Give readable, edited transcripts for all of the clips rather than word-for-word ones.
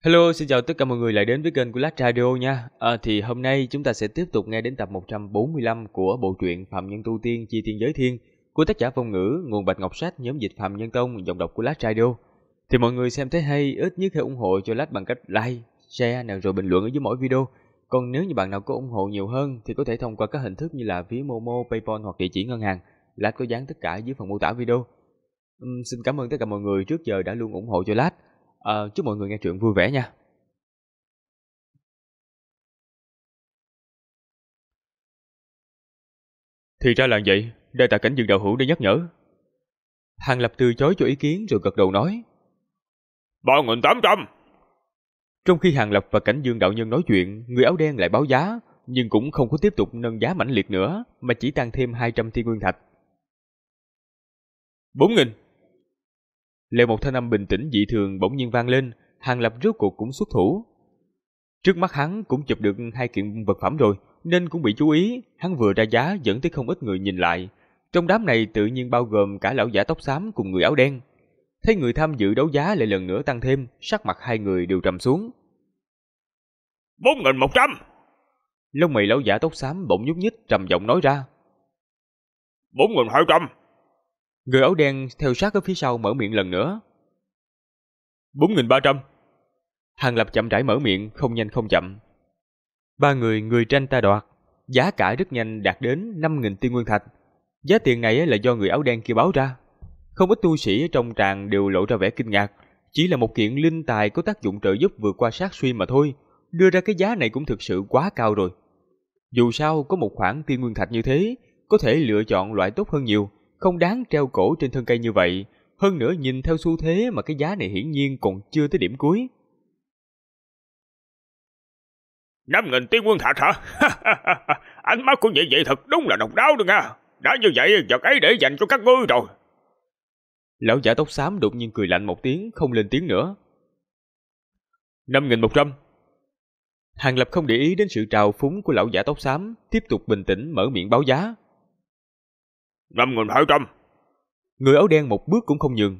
Hello, xin chào tất cả mọi người lại đến với kênh của Lát Radio nha. Thì hôm nay chúng ta sẽ tiếp tục nghe đến tập 145 của bộ truyện Phạm Nhân Tu Tiên Chi Tiên Giới Thiên của tác giả Phong Ngữ, nguồn Bạch Ngọc Sách, nhóm dịch Phạm Nhân Tông, giọng đọc của Lát Radio. Thì mọi người xem thấy hay, ít nhất hãy ủng hộ cho Lát bằng cách like, share rồi bình luận ở dưới mỗi video. Còn nếu như bạn nào có ủng hộ nhiều hơn thì có thể thông qua các hình thức như là ví Momo, PayPal hoặc địa chỉ ngân hàng. Lát có dán tất cả dưới phần mô tả video. Xin cảm ơn tất cả mọi người trước giờ đã luôn ủng hộ cho Lát. Chúc mọi người nghe truyện vui vẻ nha. Thì ra là vậy, đa tạ Cảnh Dương đạo hữu đã nhắc nhở. Hàng Lập từ chối cho ý kiến rồi gật đầu nói 3.800. Trong khi Hàng Lập và Cảnh Dương đạo nhân nói chuyện, người áo đen lại báo giá, nhưng cũng không có tiếp tục nâng giá mãnh liệt nữa, mà chỉ tăng thêm 200 thiên nguyên thạch. 4.000. Lại một thanh âm bình tĩnh dị thường bỗng nhiên vang lên, Hàng Lập rốt cuộc cũng xuất thủ. Trước mắt hắn cũng chụp được hai kiện vật phẩm rồi, nên cũng bị chú ý, hắn vừa ra giá dẫn tới không ít người nhìn lại. Trong đám này tự nhiên bao gồm cả lão giả tóc xám cùng người áo đen. Thấy người tham dự đấu giá lại lần nữa tăng thêm, sắc mặt hai người đều trầm xuống. 4.100. Lông mày lão giả tóc xám bỗng nhúc nhích trầm giọng nói ra. 4.200. Người áo đen theo sát ở phía sau mở miệng lần nữa. 4.300. Hàng Lập chậm rãi mở miệng, không nhanh không chậm. Ba người tranh ta đoạt, giá cả rất nhanh đạt đến 5.000 tiên nguyên thạch. Giá tiền này là do người áo đen kia báo ra. Không ít tu sĩ trong tràng đều lộ ra vẻ kinh ngạc, chỉ là một kiện linh tài có tác dụng trợ giúp vượt qua sát suy mà thôi, đưa ra cái giá này cũng thực sự quá cao rồi. Dù sao có một khoản tiên nguyên thạch như thế, có thể lựa chọn loại tốt hơn nhiều, không đáng treo cổ trên thân cây như vậy. Hơn nữa nhìn theo xu thế mà cái giá này hiển nhiên còn chưa tới điểm cuối. 5.000 tiên quân thạch hả? Ánh mắt của nhị vậy thật đúng là độc đáo đó nha. Đã như vậy vật ấy để dành cho các ngươi rồi. Lão giả tóc xám đột nhiên cười lạnh một tiếng, không lên tiếng nữa. 5.100. Hàng Lập không để ý đến sự trào phúng của lão giả tóc xám, tiếp tục bình tĩnh mở miệng báo giá. 5.200. Người áo đen một bước cũng không nhường.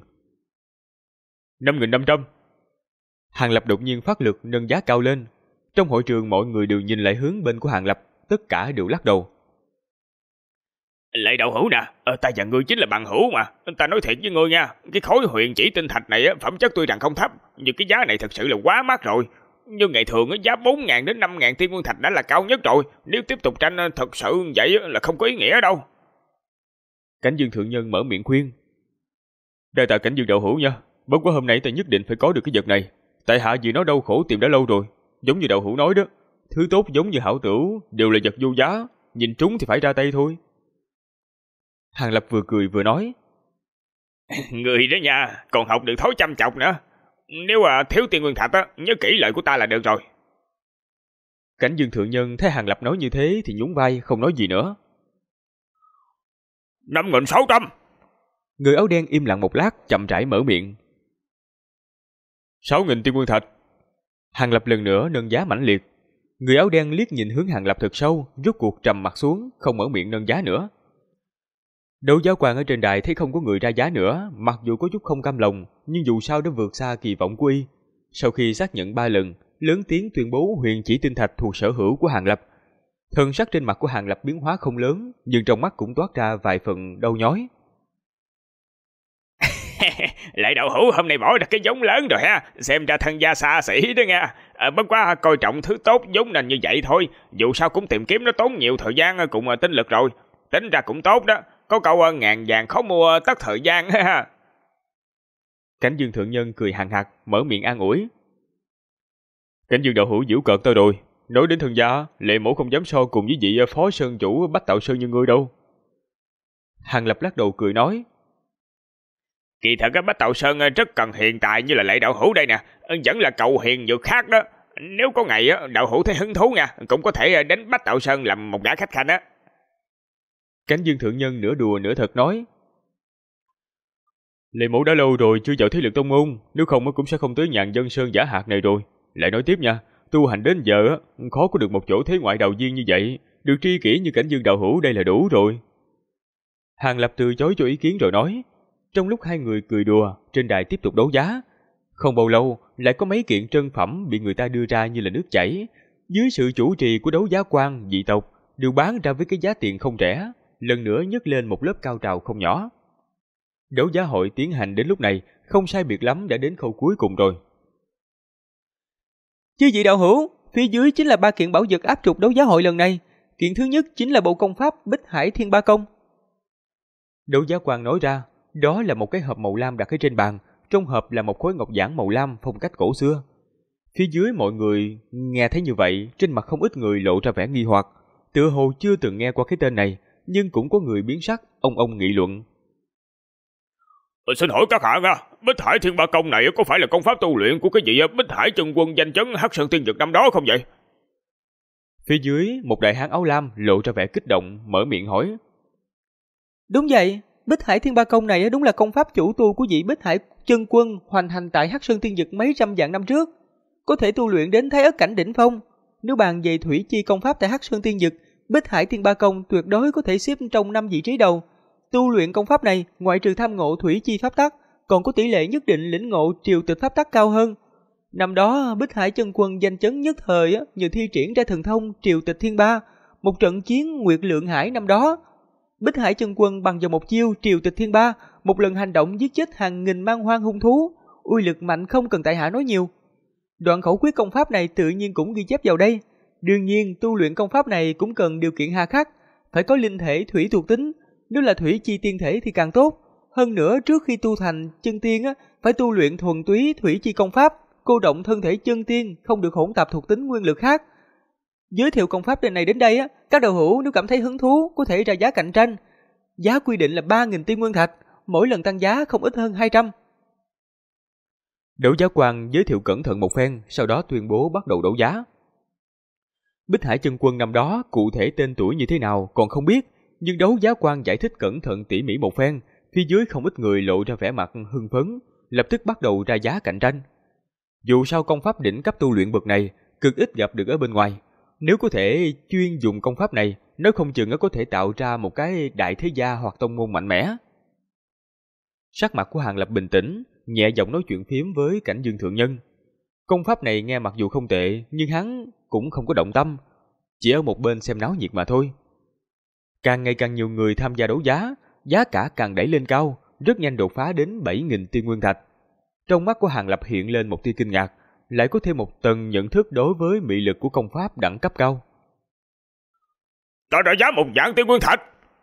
5.500. Hàng Lập đột nhiên phát lực nâng giá cao lên. Trong hội trường mọi người đều nhìn lại hướng bên của Hàng Lập, tất cả đều lắc đầu. Lại đạo hữu nè, ta và ngươi chính là bằng hữu mà. Ta nói thiệt với ngươi nha, cái khối huyền chỉ tinh thạch này phẩm chất tuy rằng không thấp, nhưng cái giá này thật sự là quá mắc rồi. Như ngày thường giá 4.000 đến 5.000 tiên nguyên thạch đã là cao nhất rồi. Nếu tiếp tục tranh thật sự vậy là không có ý nghĩa đâu. Cảnh Dương thượng nhân mở miệng khuyên. Đa tạ Cảnh Dương đạo hữu nha, bất quá hôm nay ta nhất định phải có được cái vật này. Tại hạ vì nó đau khổ tìm đã lâu rồi. Giống như đạo hữu nói đó, thứ tốt giống như hảo tửu đều là vật vô giá, nhìn trúng thì phải ra tay thôi. Hàng Lập vừa cười vừa nói. Người đó nha, còn học được thói chăm chọc nữa. Nếu thiếu tiên nguyên thạch nhớ kỹ lời của ta là được rồi. Cảnh Dương thượng nhân thấy Hàng Lập nói như thế thì nhún vai không nói gì nữa. 5.600. Người áo đen im lặng một lát chậm rãi mở miệng. 6.000 tiên nguyên thạch. Hàng Lập lần nữa nâng giá mãnh liệt. Người áo đen liếc nhìn hướng Hàng Lập thật sâu, rốt cuộc trầm mặt xuống, không mở miệng nâng giá nữa. Đấu giá quan ở trên đài thấy không có người ra giá nữa, mặc dù có chút không cam lòng, nhưng dù sao đã vượt xa kỳ vọng của y. Sau khi xác nhận 3 lần, lớn tiếng tuyên bố huyền chỉ tinh thạch thuộc sở hữu của Hàng Lập. Thần sắc trên mặt của Hàng Lập biến hóa không lớn, nhưng trong mắt cũng toát ra vài phần đau nhói. Lại đạo hữu hôm nay bỏ được cái giống lớn rồi ha, xem ra thân gia xa xỉ đó nha. Bất quá coi trọng thứ tốt giống nên như vậy thôi, dù sao cũng tìm kiếm nó tốn nhiều thời gian cùng tinh lực rồi. Tính ra cũng tốt đó, có câu ngàn vàng khó mua tất thời gian ha. Cảnh Dương thượng nhân cười hằng hặc, mở miệng an ủi. Cảnh Dương đạo hữu giễu cợt tôi rồi, nói đến thân gia, Lệ mẫu không dám so cùng với vị phó sơn chủ Bách Tạo Sơn như ngươi đâu. Hàng Lập lắc đầu cười nói. Kỳ thật Bách Tạo Sơn rất cần hiền tài như là Lệ đạo hữu đây nè, vẫn là cầu hiền vượt khác đó. Nếu có ngày đạo hữu thấy hứng thú nha, cũng có thể đến Bách Tạo Sơn làm một gã khách khanh á. Cảnh Dương thượng nhân nửa đùa nửa thật nói. Lệ mẫu đã lâu rồi chưa vào thế lực tông môn, nếu không cũng sẽ không tới nhàn dân sơn giả hạt này rồi. Lại nói tiếp nha, tu hành đến giờ khó có được một chỗ thế ngoại đạo viên như vậy, được tri kỷ như Cảnh Dương đạo hữu đây là đủ rồi. Hàng Lập từ chối cho ý kiến rồi nói. Trong lúc hai người cười đùa, trên đài tiếp tục đấu giá. Không bao lâu, lại có mấy kiện trân phẩm bị người ta đưa ra như là nước chảy. Dưới sự chủ trì của đấu giá quan, dị tộc, đều bán ra với cái giá tiền không rẻ, lần nữa nhấc lên một lớp cao trào không nhỏ. Đấu giá hội tiến hành đến lúc này, không sai biệt lắm đã đến khâu cuối cùng rồi. Chư vị đạo hữu, phía dưới chính là 3 kiện bảo vật áp trục đấu giá hội lần này. Kiện thứ nhất chính là bộ công pháp Bích Hải Thiên Ba Công. Đấu giá quan nói ra, đó là một cái hộp màu lam đặt ở trên bàn, trong hộp là một khối ngọc giản màu lam phong cách cổ xưa. Phía dưới mọi người nghe thấy như vậy, trên mặt không ít người lộ ra vẻ nghi hoặc, tựa hồ chưa từng nghe qua cái tên này, nhưng cũng có người biến sắc, ông nghị luận. Xin hỏi các hạ nha, Bích Hải Thiên Ba Công này có phải là công pháp tu luyện của cái vị Bích Hải chân quân danh chấn Hắc Sơn Tiên Dực năm đó không vậy? Phía dưới, một đại hán áo lam lộ ra vẻ kích động, mở miệng hỏi. Đúng vậy, Bích Hải Thiên Ba Công này đúng là công pháp chủ tu của vị Bích Hải chân quân hoành hành tại Hắc Sơn Tiên Dực mấy trăm vạn năm trước, có thể tu luyện đến Thái Ất cảnh đỉnh phong. Nếu bàn về thủy chi công pháp tại Hắc Sơn Tiên Dực, Bích Hải Thiên Ba Công tuyệt đối có thể xếp trong 5 vị trí đầu. Tu luyện công pháp này, ngoại trừ tham ngộ thủy chi pháp tắc, còn có tỷ lệ nhất định lĩnh ngộ triều tịch pháp tắc cao hơn. Năm đó, Bích Hải chân quân danh chấn nhất thời như thi triển ra thần thông triều tịch thiên ba, một trận chiến Nguyệt Lượng Hải năm đó. Bích Hải chân quân bằng vào một chiêu triều tịch thiên ba, một lần hành động giết chết hàng nghìn man hoang hung thú, uy lực mạnh không cần tại hạ nói nhiều. Đoạn khẩu quyết công pháp này tự nhiên cũng ghi chép vào đây. Đương nhiên, tu luyện công pháp này cũng cần điều kiện hà khắc, phải có linh thể thủy thuộc tính, nếu là thủy chi tiên thể thì càng tốt. Hơn nữa, trước khi tu thành chân tiên phải tu luyện thuần túy thủy chi công pháp, cô động thân thể chân tiên, không được hỗn tạp thuộc tính nguyên lực khác. Giới thiệu công pháp này đến đây các đạo hữu nếu cảm thấy hứng thú có thể ra giá cạnh tranh. Giá quy định là 3.000 tiên nguyên thạch, mỗi lần tăng giá không ít hơn 200. Đấu giá quan giới thiệu cẩn thận một phen, sau đó tuyên bố bắt đầu đấu giá. Bích Hải chân quân năm đó cụ thể tên tuổi như thế nào còn không biết, nhưng đấu giá quan giải thích cẩn thận tỉ mỉ một phen, phía dưới không ít người lộ ra vẻ mặt hưng phấn, lập tức bắt đầu ra giá cạnh tranh. Dù sao công pháp đỉnh cấp tu luyện bậc này cực ít gặp được ở bên ngoài, nếu có thể chuyên dùng công pháp này, nó không chừng nó có thể tạo ra một cái đại thế gia hoặc tông môn mạnh mẽ. Sắc mặt của Hàng Lập bình tĩnh, nhẹ giọng nói chuyện phiếm với Cảnh Dương thượng nhân. Công pháp này nghe mặc dù không tệ, nhưng hắn cũng không có động tâm, chỉ ở một bên xem náo nhiệt mà thôi. Càng ngày càng nhiều người tham gia đấu giá, giá cả càng đẩy lên cao, rất nhanh đột phá đến 7.000 tiên nguyên thạch. Trong mắt của Hàng Lập hiện lên một tia kinh ngạc, lại có thêm một tầng nhận thức đối với mị lực của công pháp đẳng cấp cao. Ta đã giá 1.000 tiên nguyên thạch.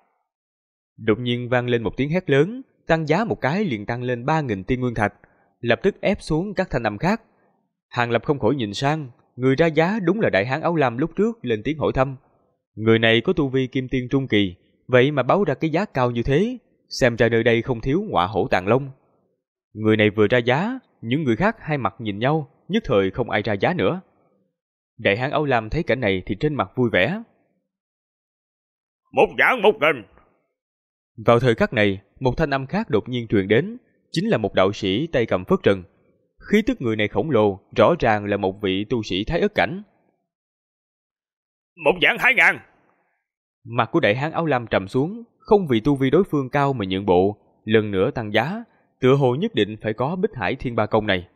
Đột nhiên vang lên một tiếng hét lớn, tăng giá một cái liền tăng lên 3.000 tiên nguyên thạch, lập tức ép xuống các thanh âm khác. Hàng Lập không khỏi nhìn sang, người ra giá đúng là đại hán áo lam lúc trước lên tiếng hỏi thăm. Người này có tu vi kim tiên trung kỳ, vậy mà báo ra cái giá cao như thế, xem ra nơi đây không thiếu ngọa hổ tàng long. Người này vừa ra giá, những người khác hai mặt nhìn nhau, nhất thời không ai ra giá nữa. Đại hán áo lam thấy cảnh này thì trên mặt vui vẻ. 1.000. Vào thời khắc này, một thanh âm khác đột nhiên truyền đến, chính là một đạo sĩ tay cầm phất trần. Khí tức người này khổng lồ, rõ ràng là một vị tu sĩ Thái Ất cảnh. 1.200. Mặt của đại hán áo lam trầm xuống, không vì tu vi đối phương cao mà nhượng bộ, lần nữa tăng giá, tựa hồ nhất định phải có Bích Hải Thiên Ba Công này.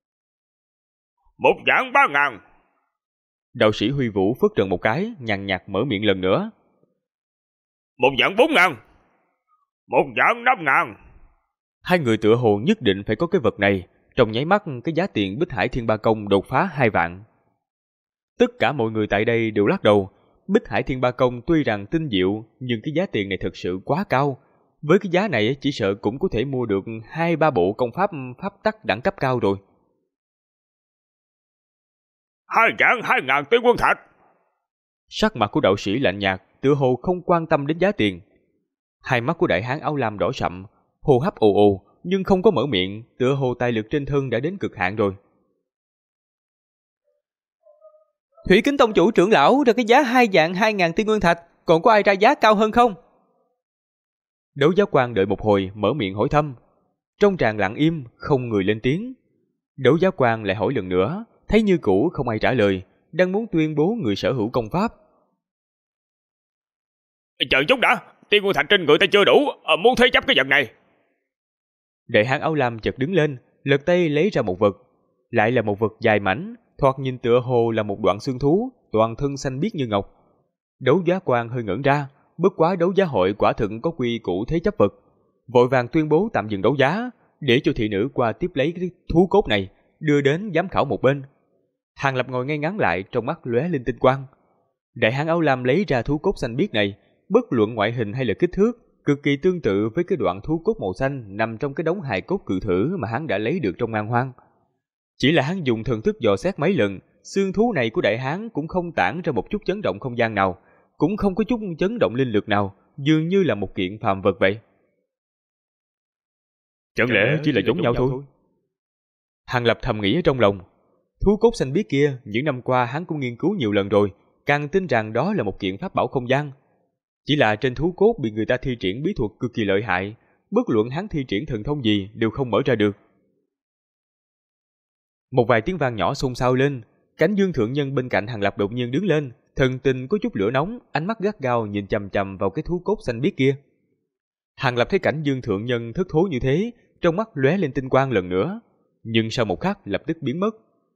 1.300. Đạo sĩ Huy Vũ phất trần một cái, nhàn nhạt mở miệng lần nữa. 1.400. 1.500. Hai người tựa hồ nhất định phải có cái vật này, trong nháy mắt cái giá tiền Bích Hải Thiên Ba Công đột phá 2 vạn. Tất cả mọi người tại đây đều lắc đầu, Bích Hải Thiên Ba Công tuy rằng tinh diệu, nhưng cái giá tiền này thật sự quá cao. Với cái giá này chỉ sợ cũng có thể mua được 2-3 bộ công pháp pháp tắc đẳng cấp cao rồi. 2.200 tiên quân thạch. Sắc mặt của đạo sĩ lạnh nhạt, tựa hồ không quan tâm đến giá tiền. Hai mắt của đại hán áo lam đỏ sậm, hô hấp ồ ồ, nhưng không có mở miệng, tựa hồ tài lực trên thân đã đến cực hạn rồi. Thủy Kính Tông chủ trưởng lão ra cái giá 2.200 tiên nguyên thạch, còn có ai ra giá cao hơn không? Đấu giá quan đợi một hồi mở miệng hỏi thăm. Trong tràng lặng im, không người lên tiếng. Đấu giá quan lại hỏi lần nữa, thấy như cũ không ai trả lời, đang muốn tuyên bố người sở hữu công pháp. Chờ chút đã, tiên nguyên thạch trên người ta chưa đủ, muốn thế chấp cái vật này. Đại hán áo lam chợt đứng lên, lật tay lấy ra một vật. Lại là một vật dài mảnh, thoạt nhìn tựa hồ là một đoạn xương thú, toàn thân xanh biếc như ngọc. Đấu giá quan hơi ngẩn ra, bất quá đấu giá hội quả thực có quy củ thế chấp vật, vội vàng tuyên bố tạm dừng đấu giá, để cho thị nữ qua tiếp lấy cái thú cốt này, đưa đến giám khảo một bên. Hàng Lập ngồi ngay ngắn lại, trong mắt lóe lên tinh quang. Đại hán áo lam lấy ra thú cốt xanh biếc này, bất luận ngoại hình hay là kích thước, cực kỳ tương tự với cái đoạn thú cốt màu xanh nằm trong cái đống hài cốt cự thử mà hắn đã lấy được trong man hoang. Chỉ là hắn dùng thần thức dò xét mấy lần, xương thú này của đại hán cũng không tản ra một chút chấn động không gian nào, cũng không có chút chấn động linh lực nào, dường như là một kiện phàm vật vậy. Chẳng lẽ chỉ là giống nhau thôi? Hàng Lập thầm nghĩ ở trong lòng. Thú cốt xanh biếc kia, những năm qua hắn cũng nghiên cứu nhiều lần rồi, càng tin rằng đó là một kiện pháp bảo không gian. Chỉ là trên thú cốt bị người ta thi triển bí thuật cực kỳ lợi hại, bất luận hắn thi triển thần thông gì đều không mở ra được. Một vài tiếng vang nhỏ xôn xao lên, Cánh Dương thượng nhân bên cạnh Hàng Lập đột nhiên đứng lên, thần tình có chút lửa nóng, ánh mắt gắt gao nhìn chằm chằm vào cái thú cốt xanh biếc kia. Hàng Lập thấy Cảnh Dương thượng nhân thất thố như thế, trong mắt lóe lên tinh quang lần nữa, nhưng sau một khắc lập tức biến mất.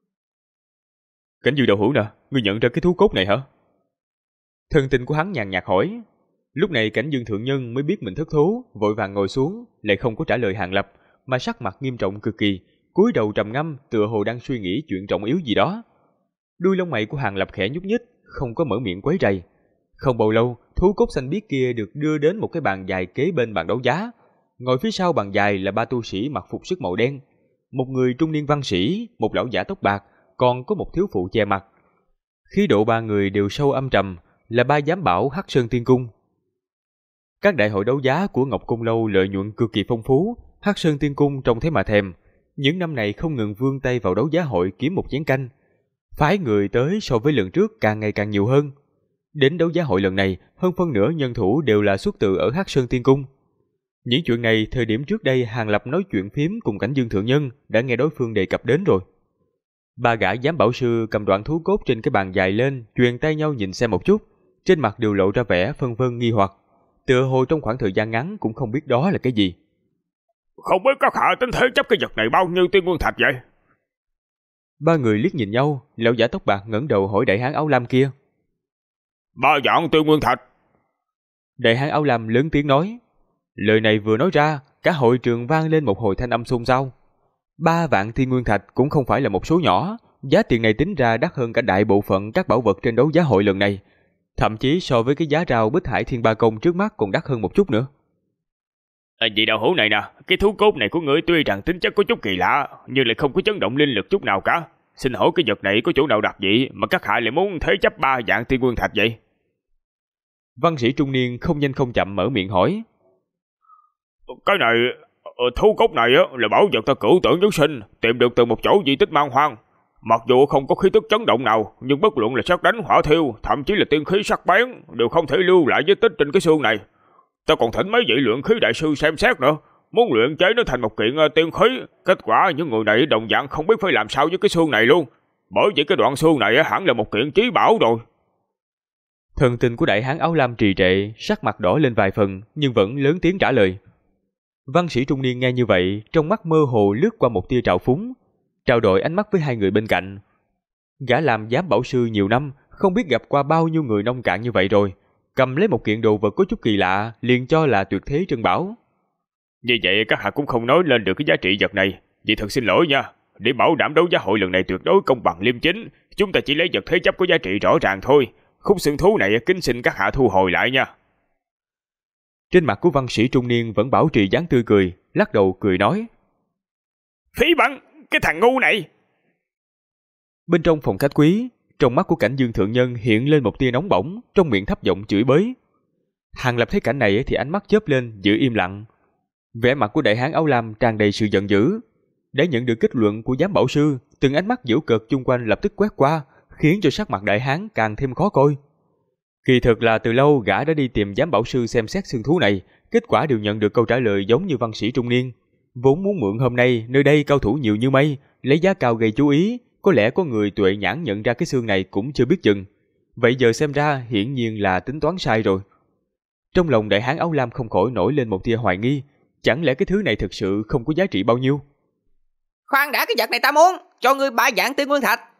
Cảnh Dương đạo hữu nè, ngươi nhận ra cái thú cốt này hả? Thần tình của hắn nhàn nhạt hỏi. Lúc này Cảnh Dương thượng nhân mới biết mình thất thố, vội vàng ngồi xuống, lại không có trả lời Hàng Lập, mà sắc mặt nghiêm trọng cực kỳ, cúi đầu trầm ngâm, tựa hồ đang suy nghĩ chuyện trọng yếu gì đó. Đuôi lông mày của Hàng Lập khẽ nhúc nhích, không có mở miệng quấy rầy. Không bao lâu, thú cốt xanh biếc kia được đưa đến một cái bàn dài kế bên bàn đấu giá. Ngồi phía sau bàn dài là ba tu sĩ mặc phục sức màu đen, một người trung niên văn sĩ, một lão giả tóc bạc, còn có một thiếu phụ che mặt. Khí độ ba người đều sâu âm trầm, là ba giám bảo Hắc Sơn Tiên Cung. Các đại hội đấu giá của Ngọc Cung Lâu lợi nhuận cực kỳ phong phú, Hắc Sơn Tiên Cung trông thấy mà thèm. Những năm này không ngừng vươn tay vào đấu giá hội kiếm một chén canh. Phái người tới so với lần trước càng ngày càng nhiều hơn. Đến đấu giá hội lần này, hơn phân nửa nhân thủ đều là xuất từ ở Hắc Sơn Tiên Cung. Những chuyện này thời điểm trước đây Hàng Lập nói chuyện phím cùng Cảnh Dương thượng nhân đã nghe đối phương đề cập đến rồi. Ba gã giám bảo sư cầm đoạn thú cốt trên cái bàn dài lên, truyền tay nhau nhìn xem một chút, trên mặt đều lộ ra vẻ phân vân nghi hoặc, tựa hồ trong khoảng thời gian ngắn cũng không biết đó là cái gì. Không biết các hạ tính thế chấp cái vật này bao nhiêu tiên nguyên thạch vậy? Ba người liếc nhìn nhau, lão giả tóc bạc ngẩng đầu hỏi đại hán áo lam kia. 3 vạn tiên nguyên thạch. Đại hán áo lam lớn tiếng nói. Lời này vừa nói ra, cả hội trường vang lên một hồi thanh âm xôn xao. 3 vạn tiên nguyên thạch cũng không phải là một số nhỏ, giá tiền này tính ra đắt hơn cả đại bộ phận các bảo vật trên đấu giá hội lần này, thậm chí so với cái giá rau Bích Hải Thiên Ba Công trước mắt còn đắt hơn một chút nữa. Vị đạo hữu này nè, cái thú cốt này của ngươi tuy rằng tính chất có chút kỳ lạ, nhưng lại không có chấn động linh lực chút nào cả. Xin hỏi cái vật này có chỗ nào đặc dị mà các hạ lại muốn thế chấp 3 vạn tiên nguyên thạch vậy? Văn sĩ trung niên không nhanh không chậm mở miệng hỏi. Cái này, thú cốt này là bảo vật ta cửu tưởng chúng sinh tìm được từ một chỗ di tích man hoang. Mặc dù không có khí tức chấn động nào, nhưng bất luận là sát đánh, hỏa thiêu, thậm chí là tiên khí sắc bén đều không thể lưu lại vết tích trên cái xương này. Ta còn thỉnh mấy vị luyện khí đại sư xem xét nữa, muốn luyện chế nó thành một kiện tiên khí. Kết quả những người này đồng dạng không biết phải làm sao với cái xương này luôn, bởi vì cái đoạn xương này hẳn là một kiện chí bảo rồi. Thần tình của đại hán áo lam trì trệ, sắc mặt đỏ lên vài phần, nhưng vẫn lớn tiếng trả lời. Văn sĩ trung niên nghe như vậy, trong mắt mơ hồ lướt qua một tia trào phúng, trao đổi ánh mắt với hai người bên cạnh. Gã làm giám bảo sư nhiều năm, không biết gặp qua bao nhiêu người nông cạn như vậy rồi, cầm lấy một kiện đồ vật có chút kỳ lạ, liền cho là tuyệt thế trân bảo. Như vậy các hạ cũng không nói lên được cái giá trị vật này, vậy thật xin lỗi nha. Để bảo đảm đấu giá hội lần này tuyệt đối công bằng liêm chính, chúng ta chỉ lấy vật thế chấp có giá trị rõ ràng thôi. Khúc xương thú này kính xin các hạ thu hồi lại nha. Trên mặt của văn sĩ trung niên vẫn bảo trì dáng tươi cười, lắc đầu cười nói. Phí bắn, cái thằng ngu này. Bên trong phòng khách quý, trong mắt của Cảnh Dương thượng nhân hiện lên một tia nóng bỏng, trong miệng thấp giọng chửi bới. Hàng Lập thấy cảnh này thì ánh mắt chớp lên, giữ im lặng. Vẻ mặt của đại hán áo lam tràn đầy sự giận dữ. Đã nhận được kết luận của giám bảo sư, từng ánh mắt giễu cợt chung quanh lập tức quét qua, khiến cho sắc mặt đại hán càng thêm khó coi. Kỳ thực là từ lâu gã đã đi tìm giám bảo sư xem xét xương thú này, kết quả đều nhận được câu trả lời giống như văn sĩ trung niên. Vốn muốn mượn hôm nay nơi đây cao thủ nhiều như mây, lấy giá cao gây chú ý, có lẽ có người tuệ nhãn nhận ra cái xương này cũng chưa biết chừng. Vậy giờ xem ra hiển nhiên là tính toán sai rồi. Trong lòng đại hán áo lam không khỏi nổi lên một tia hoài nghi, chẳng lẽ cái thứ này thực sự không có giá trị bao nhiêu? Khoan đã, cái vật này ta muốn, cho ngươi 3 vạn tiên nguyên thạch.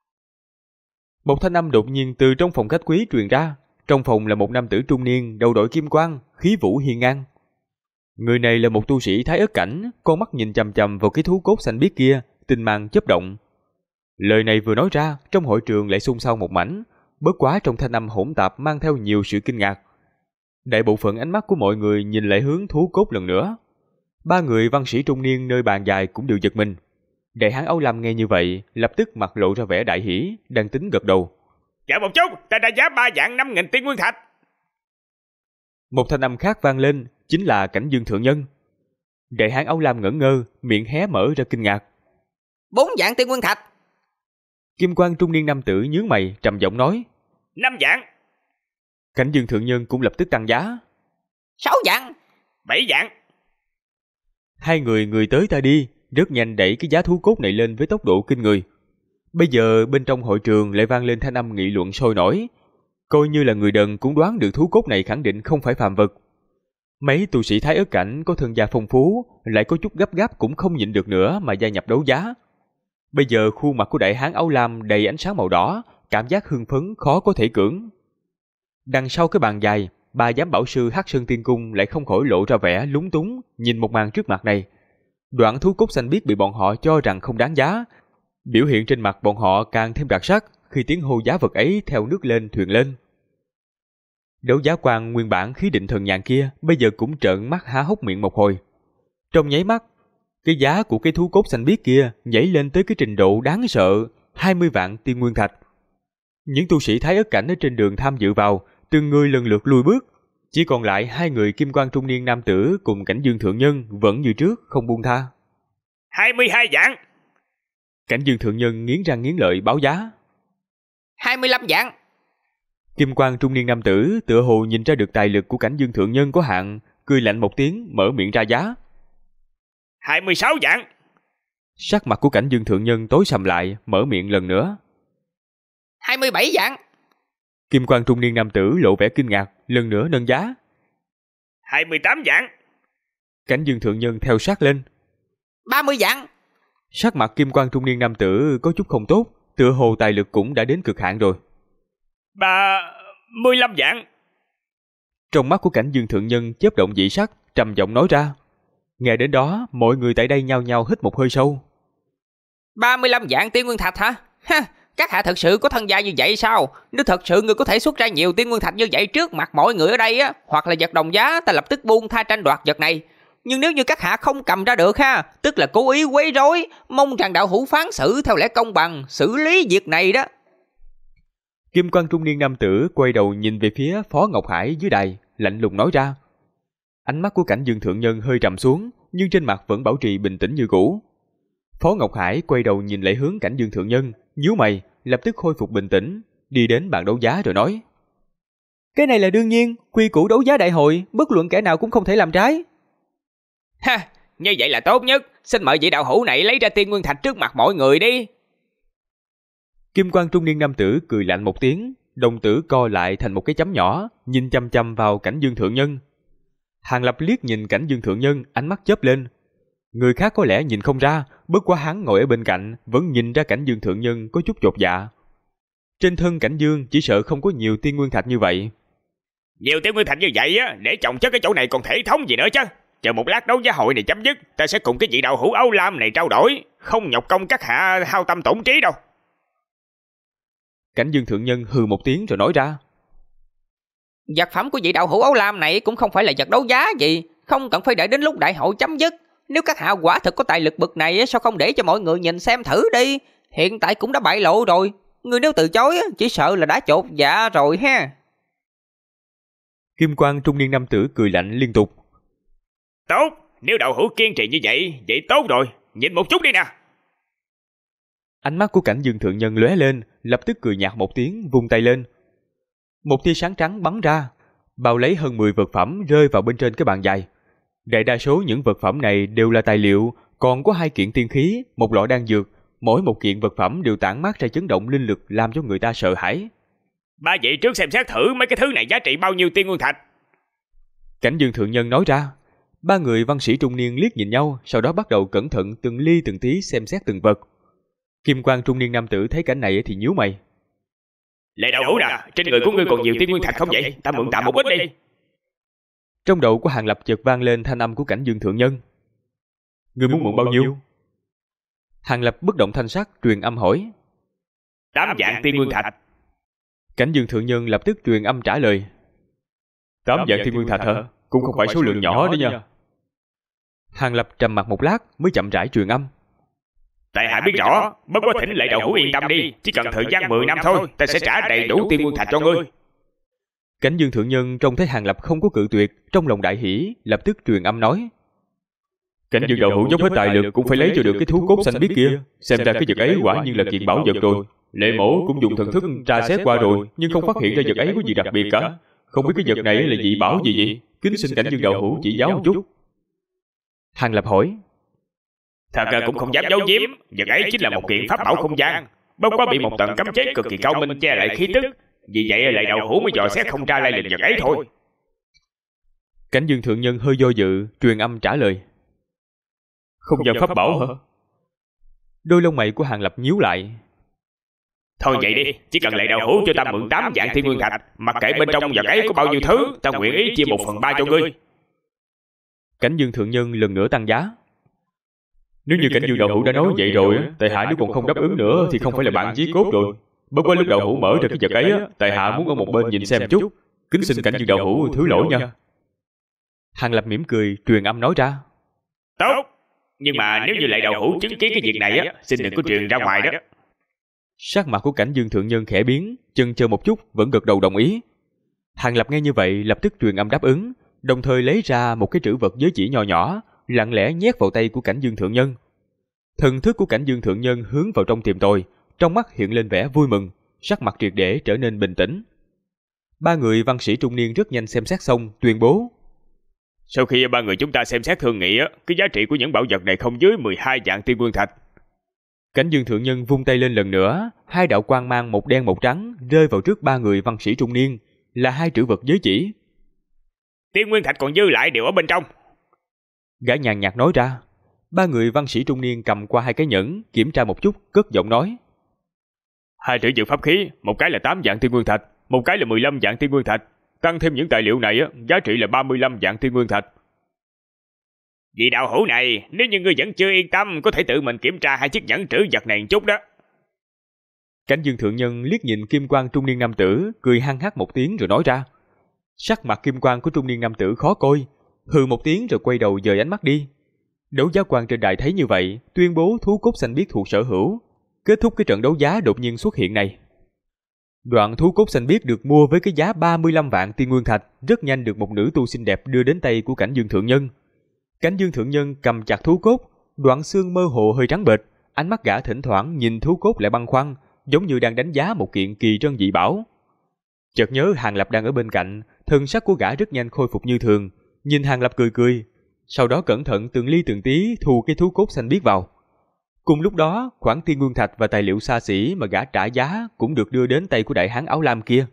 Một thanh âm đột nhiên từ trong phòng khách quý truyền ra. Trong phòng là một nam tử trung niên, đầu đội kim quan, khí vũ hiên ngang. Người này là một tu sĩ Thái Ất cảnh, con mắt nhìn chằm chằm vào cái thú cốt xanh biếc kia, tinh mang chớp động. Lời này vừa nói ra, trong hội trường lại xôn xao một mảnh, bất quá trong thanh âm hỗn tạp mang theo nhiều sự kinh ngạc. Đại bộ phận ánh mắt của mọi người nhìn lại hướng thú cốt lần nữa. 3 người văn sĩ trung niên nơi bàn dài cũng đều giật mình. Đại hán Âu Lam nghe như vậy, lập tức mặt lộ ra vẻ đại hỉ, đang tính gật đầu. Chờ một chút, ta đã giá 3 vạn 5.000 tiên nguyên thạch. Một thanh âm khác vang lên, chính là Cảnh Dương thượng nhân. Đại hán Âu Lam ngẩn ngơ, miệng hé mở ra kinh ngạc. 4 vạn tiên nguyên thạch. Kim quan trung niên nam tử nhướng mày, trầm giọng nói. 5 vạn. Cảnh Dương thượng nhân cũng lập tức tăng giá. 6 vạn. 7 vạn. Hai người tới ta đi, rất nhanh đẩy cái giá thú cốt này lên với tốc độ kinh người. Bây giờ bên trong hội trường lại vang lên thanh âm nghị luận sôi nổi. Coi như là người đần cũng đoán được thú cốt này khẳng định không phải phàm vật. Mấy tu sĩ Thái Ất cảnh có thân gia phong phú, lại có chút gấp gáp cũng không nhịn được nữa mà gia nhập đấu giá. Bây giờ khuôn mặt của đại hán áo lam đầy ánh sáng màu đỏ, cảm giác hưng phấn khó có thể cưỡng. Đằng sau cái bàn dài, 3 giám bảo sư Hắc Sơn Tiên Cung lại không khỏi lộ ra vẻ lúng túng nhìn một màn trước mặt này. Đoạn thú cốt xanh biếc bị bọn họ cho rằng không đáng giá, biểu hiện trên mặt bọn họ càng thêm đặc sắc khi tiếng hô giá vật ấy theo nước lên thuyền lên. Đấu giá quan nguyên bản khí định thần nhàn kia bây giờ cũng trợn mắt há hốc miệng một hồi. Trong nháy mắt, cái giá của cái thú cốt xanh biếc kia nhảy lên tới cái trình độ đáng sợ, 20 vạn tiên nguyên thạch. Những tu sĩ Thái Ất cảnh ở trên đường tham dự vào, từng người lần lượt lùi bước, chỉ còn lại 2 người kim quan trung niên nam tử cùng Cảnh Dương thượng nhân vẫn như trước không buông tha. 22 vạn. Cảnh Dương thượng nhân nghiến răng nghiến lợi báo giá. 25 vạn. Kim quan trung niên nam tử tựa hồ nhìn ra được tài lực của Cảnh Dương thượng nhân có hạn, cười lạnh một tiếng mở miệng ra giá. 26 vạn. Sắc mặt của Cảnh Dương thượng nhân tối sầm lại, mở miệng lần nữa. 27 vạn. Kim quan trung niên nam tử lộ vẻ kinh ngạc, lần nữa nâng giá. 28 vạn. Cảnh Dương thượng nhân theo sát lên. 30 vạn. Sắc mặt kim quan trung niên nam tử có chút không tốt, tựa hồ tài lực cũng đã đến cực hạn rồi. 35 vạn. Trong mắt của Cảnh Dương thượng nhân chớp động dị sắc, trầm giọng nói ra. Nghe đến đó, mọi người tại đây nhao nhao hít một hơi sâu. 35 vạn tiên nguyên thạch hả? Ha, các hạ thật sự có thân gia như vậy sao? Nếu thật sự người có thể xuất ra nhiều tiên nguyên thạch như vậy trước mặt mọi người ở đây á, hoặc là vật đồng giá, ta lập tức buông tha tranh đoạt vật này. Nhưng nếu như các hạ không cầm ra được ha, tức là cố ý quấy rối, mong rằng đạo hữu phán xử theo lẽ công bằng, xử lý việc này đó. Kim quan trung niên nam tử quay đầu nhìn về phía Phó Ngọc Hải dưới đài, lạnh lùng nói ra. Ánh mắt của Cảnh Dương thượng nhân hơi trầm xuống, nhưng trên mặt vẫn bảo trì bình tĩnh như cũ. Phó Ngọc Hải quay đầu nhìn lại hướng Cảnh Dương thượng nhân, nhíu mày, lập tức khôi phục bình tĩnh, đi đến bàn đấu giá rồi nói. Cái này là đương nhiên, quy củ đấu giá đại hội, bất luận kẻ nào cũng không thể làm trái. Ha, như vậy là tốt nhất, xin mời vị đạo hữu này lấy ra tiên nguyên thạch trước mặt mọi người đi. Kim quan trung niên nam tử cười lạnh một tiếng, đồng tử co lại thành một cái chấm nhỏ, nhìn chăm chăm vào Cảnh Dương thượng nhân. Hàng Lập liếc nhìn Cảnh Dương thượng nhân, ánh mắt chớp lên. Người khác có lẽ nhìn không ra, bất quá hắn ngồi ở bên cạnh vẫn nhìn ra Cảnh Dương thượng nhân có chút chột dạ. Trên thân Cảnh Dương chỉ sợ không có nhiều tiên nguyên thạch như vậy. Nhiều tiên nguyên thạch như vậy á, để chồng chất cái chỗ này còn thể thống gì nữa chứ. Chờ một lát đấu giá hội này chấm dứt, ta sẽ cùng cái vị đạo hữu áo lam này trao đổi, không nhọc công các hạ hao tâm tổn trí đâu. Cảnh Dương thượng nhân hừ một tiếng rồi nói ra. Vật phẩm của vị đạo hữu áo lam này cũng không phải là vật đấu giá gì, không cần phải đợi đến lúc đại hội chấm dứt. Nếu các hạ quả thực có tài lực bậc này, sao không để cho mọi người nhìn xem thử đi. Hiện tại cũng đã bại lộ rồi, người nếu từ chối chỉ sợ là đã chột dạ rồi ha. Kim quan trung niên nam tử cười lạnh liên tục. Tốt, nếu đạo hữu kiên trì như vậy, vậy tốt rồi, nhìn một chút đi nè. Ánh mắt của Cảnh Dương thượng nhân lóe lên, lập tức cười nhạt một tiếng, vung tay lên. Một tia sáng trắng bắn ra, bao lấy hơn 10 vật phẩm rơi vào bên trên cái bàn dài. Đại đa số những vật phẩm này đều là tài liệu, còn có 2 kiện tiên khí, một lọ đan dược, mỗi một kiện vật phẩm đều tản mát ra chấn động linh lực làm cho người ta sợ hãi. Ba vị trước xem xét thử mấy cái thứ này giá trị bao nhiêu tiên nguyên thạch. Cảnh Dương thượng nhân nói ra. Ba người văn sĩ trung niên liếc nhìn nhau, sau đó bắt đầu cẩn thận từng ly từng tí xem xét từng vật. Kim quan trung niên nam tử thấy cảnh này thì nhíu mày. Lệ Đạo Hữu nè, trên người của ngươi còn nhiều tiên nguyên thạch không vậy? Ta mượn tạm một ít đi. Trong đầu của Hàng Lập chợt vang lên thanh âm của Cảnh Dương thượng nhân. Ngươi muốn mượn bao nhiêu? Hàng Lập bất động thanh sắc truyền âm hỏi. 8 vạn tiên nguyên thạch. Cảnh Dương thượng nhân lập tức truyền âm trả lời. 8 vạn tiên nguyên thạch hả? Cũng không phải số lượng nhỏ đó nha. Hàng Lập trầm mặt một lát mới chậm rãi truyền âm. Tại hạ biết rõ, bất quá thỉnh Lệ Đạo Hữu yên tâm đi, chỉ cần thời gian 10 năm thôi, ta sẽ trả đầy đủ tiên nguyên thạch cho ngươi. Cảnh Dương thượng nhân trông thấy Hàng Lập không có cự tuyệt, trong lòng đại hỉ, lập tức truyền âm nói. Cảnh Dương đạo hữu dốc hết tài lực cũng phải lấy cho được cái thú cốt xanh biếc kia. Xem ra cái vật ấy quả nhiên là kiện bảo vật rồi. Lệ mổ cũng dùng thần thức tra xét qua rồi, nhưng không phát hiện ra vật ấy có gì đặc biệt cả. Không biết cái vật này là dị bảo gì vậy? Kính xin Cảnh Dương đạo hữu chỉ giáo một chút. Hàng Lập hỏi. Thật ra cũng không dám giấu giếm, vật ấy chính là một kiện pháp bảo không gian, bất quá bị một tầng cấm chế cực kỳ cao minh che lại khí tức, vì vậy Lệ Đạo Hữu mới dò xét không ra lai lịch vật ấy thôi. Cảnh Dương thượng nhân hơi do dự, truyền âm trả lời. Không gian pháp bảo hả? Đôi lông mày của Hàng Lập nhíu lại. Thôi vậy đi, chỉ cần Lệ Đạo Hữu cho ta mượn 8 vạn thiên nguyên thạch, mặc kệ bên trong vật ấy có bao nhiêu thứ, ta nguyện ý chia 1/3 cho ngươi. Cảnh Dương thượng nhân lần nữa tăng giá. Nếu như Cảnh Dương đạo hữu đã nói vậy rồi, tại hạ nếu còn không đáp ứng nữa thì không phải là bạn chí cốt rồi. Bất quá lúc đạo hữu mở ra cái vật ấy, tại hạ muốn ở một bên nhìn xem chút. Kính xin Cảnh Dương đạo hữu thứ lỗi nha. Hàng Lập mỉm cười truyền âm nói ra. Tốt, nhưng mà nếu như Lệ Đạo Hữu chứng kiến cái việc này xin đừng có truyền ra ngoài đó. Sắc mặt của Cảnh Dương thượng nhân khẽ biến, chần chờ một chút vẫn gật đầu đồng ý. Hàng Lập nghe như vậy lập tức truyền âm đáp ứng, đồng thời lấy ra một cái trữ vật giới chỉ nhỏ nhỏ, lặng lẽ nhét vào tay của Cảnh Dương thượng nhân. Thần thức của Cảnh Dương thượng nhân hướng vào trong tìm tòi, trong mắt hiện lên vẻ vui mừng, sắc mặt triệt để trở nên bình tĩnh. Ba người văn sĩ trung niên rất nhanh xem xét xong, tuyên bố. Sau khi ba người chúng ta xem xét thương nghị, cái giá trị của những bảo vật này không dưới 12 vạn tiên nguyên thạch. Cảnh Dương thượng nhân vung tay lên lần nữa, hai đạo quang mang một đen một trắng rơi vào trước ba người văn sĩ trung niên, là hai trữ vật giới chỉ. Tiên nguyên thạch còn dư lại đều ở bên trong. Gã nhàn nhạt nói ra. Ba người văn sĩ trung niên cầm qua hai cái nhẫn, kiểm tra một chút, cất giọng nói. Hai trữ vật pháp khí, một cái là 8 vạn tiên nguyên thạch, một cái là 15 vạn tiên nguyên thạch. Tăng thêm những tài liệu này, giá trị là 35 vạn tiên nguyên thạch. Vị đạo hữu này, nếu như ngươi vẫn chưa yên tâm, có thể tự mình kiểm tra hai chiếc nhẫn trữ vật này một chút đó. Cảnh Dương thượng nhân liếc nhìn kim quan trung niên nam tử, cười hăng hắc một tiếng rồi nói ra. Sắc mặt kim quan của trung niên nam tử khó coi, hừ một tiếng rồi quay đầu dời ánh mắt đi. Đấu giá quan trên đài thấy như vậy, tuyên bố thú cốt xanh biếc thuộc sở hữu, kết thúc cái trận đấu giá đột nhiên xuất hiện này. Đoạn thú cốt xanh biếc được mua với cái giá 35 vạn tiên nguyên thạch, rất nhanh được một nữ tu xinh đẹp đưa đến tay của Cảnh Dương thượng nhân. Cảnh Dương thượng nhân cầm chặt thú cốt, đoạn xương mơ hồ hơi trắng bệch, ánh mắt gã thỉnh thoảng nhìn thú cốt lại băn khoăn, giống như đang đánh giá một kiện kỳ trân dị bảo. Chợt nhớ Hàng Lập đang ở bên cạnh, thân sắc của gã rất nhanh khôi phục như thường, nhìn Hàng Lập cười cười, sau đó cẩn thận từng ly từng tí thu cái thú cốt xanh biếc vào. Cùng lúc đó, khoản tiên nguyên thạch và tài liệu xa xỉ mà gã trả giá cũng được đưa đến tay của đại hán áo lam kia.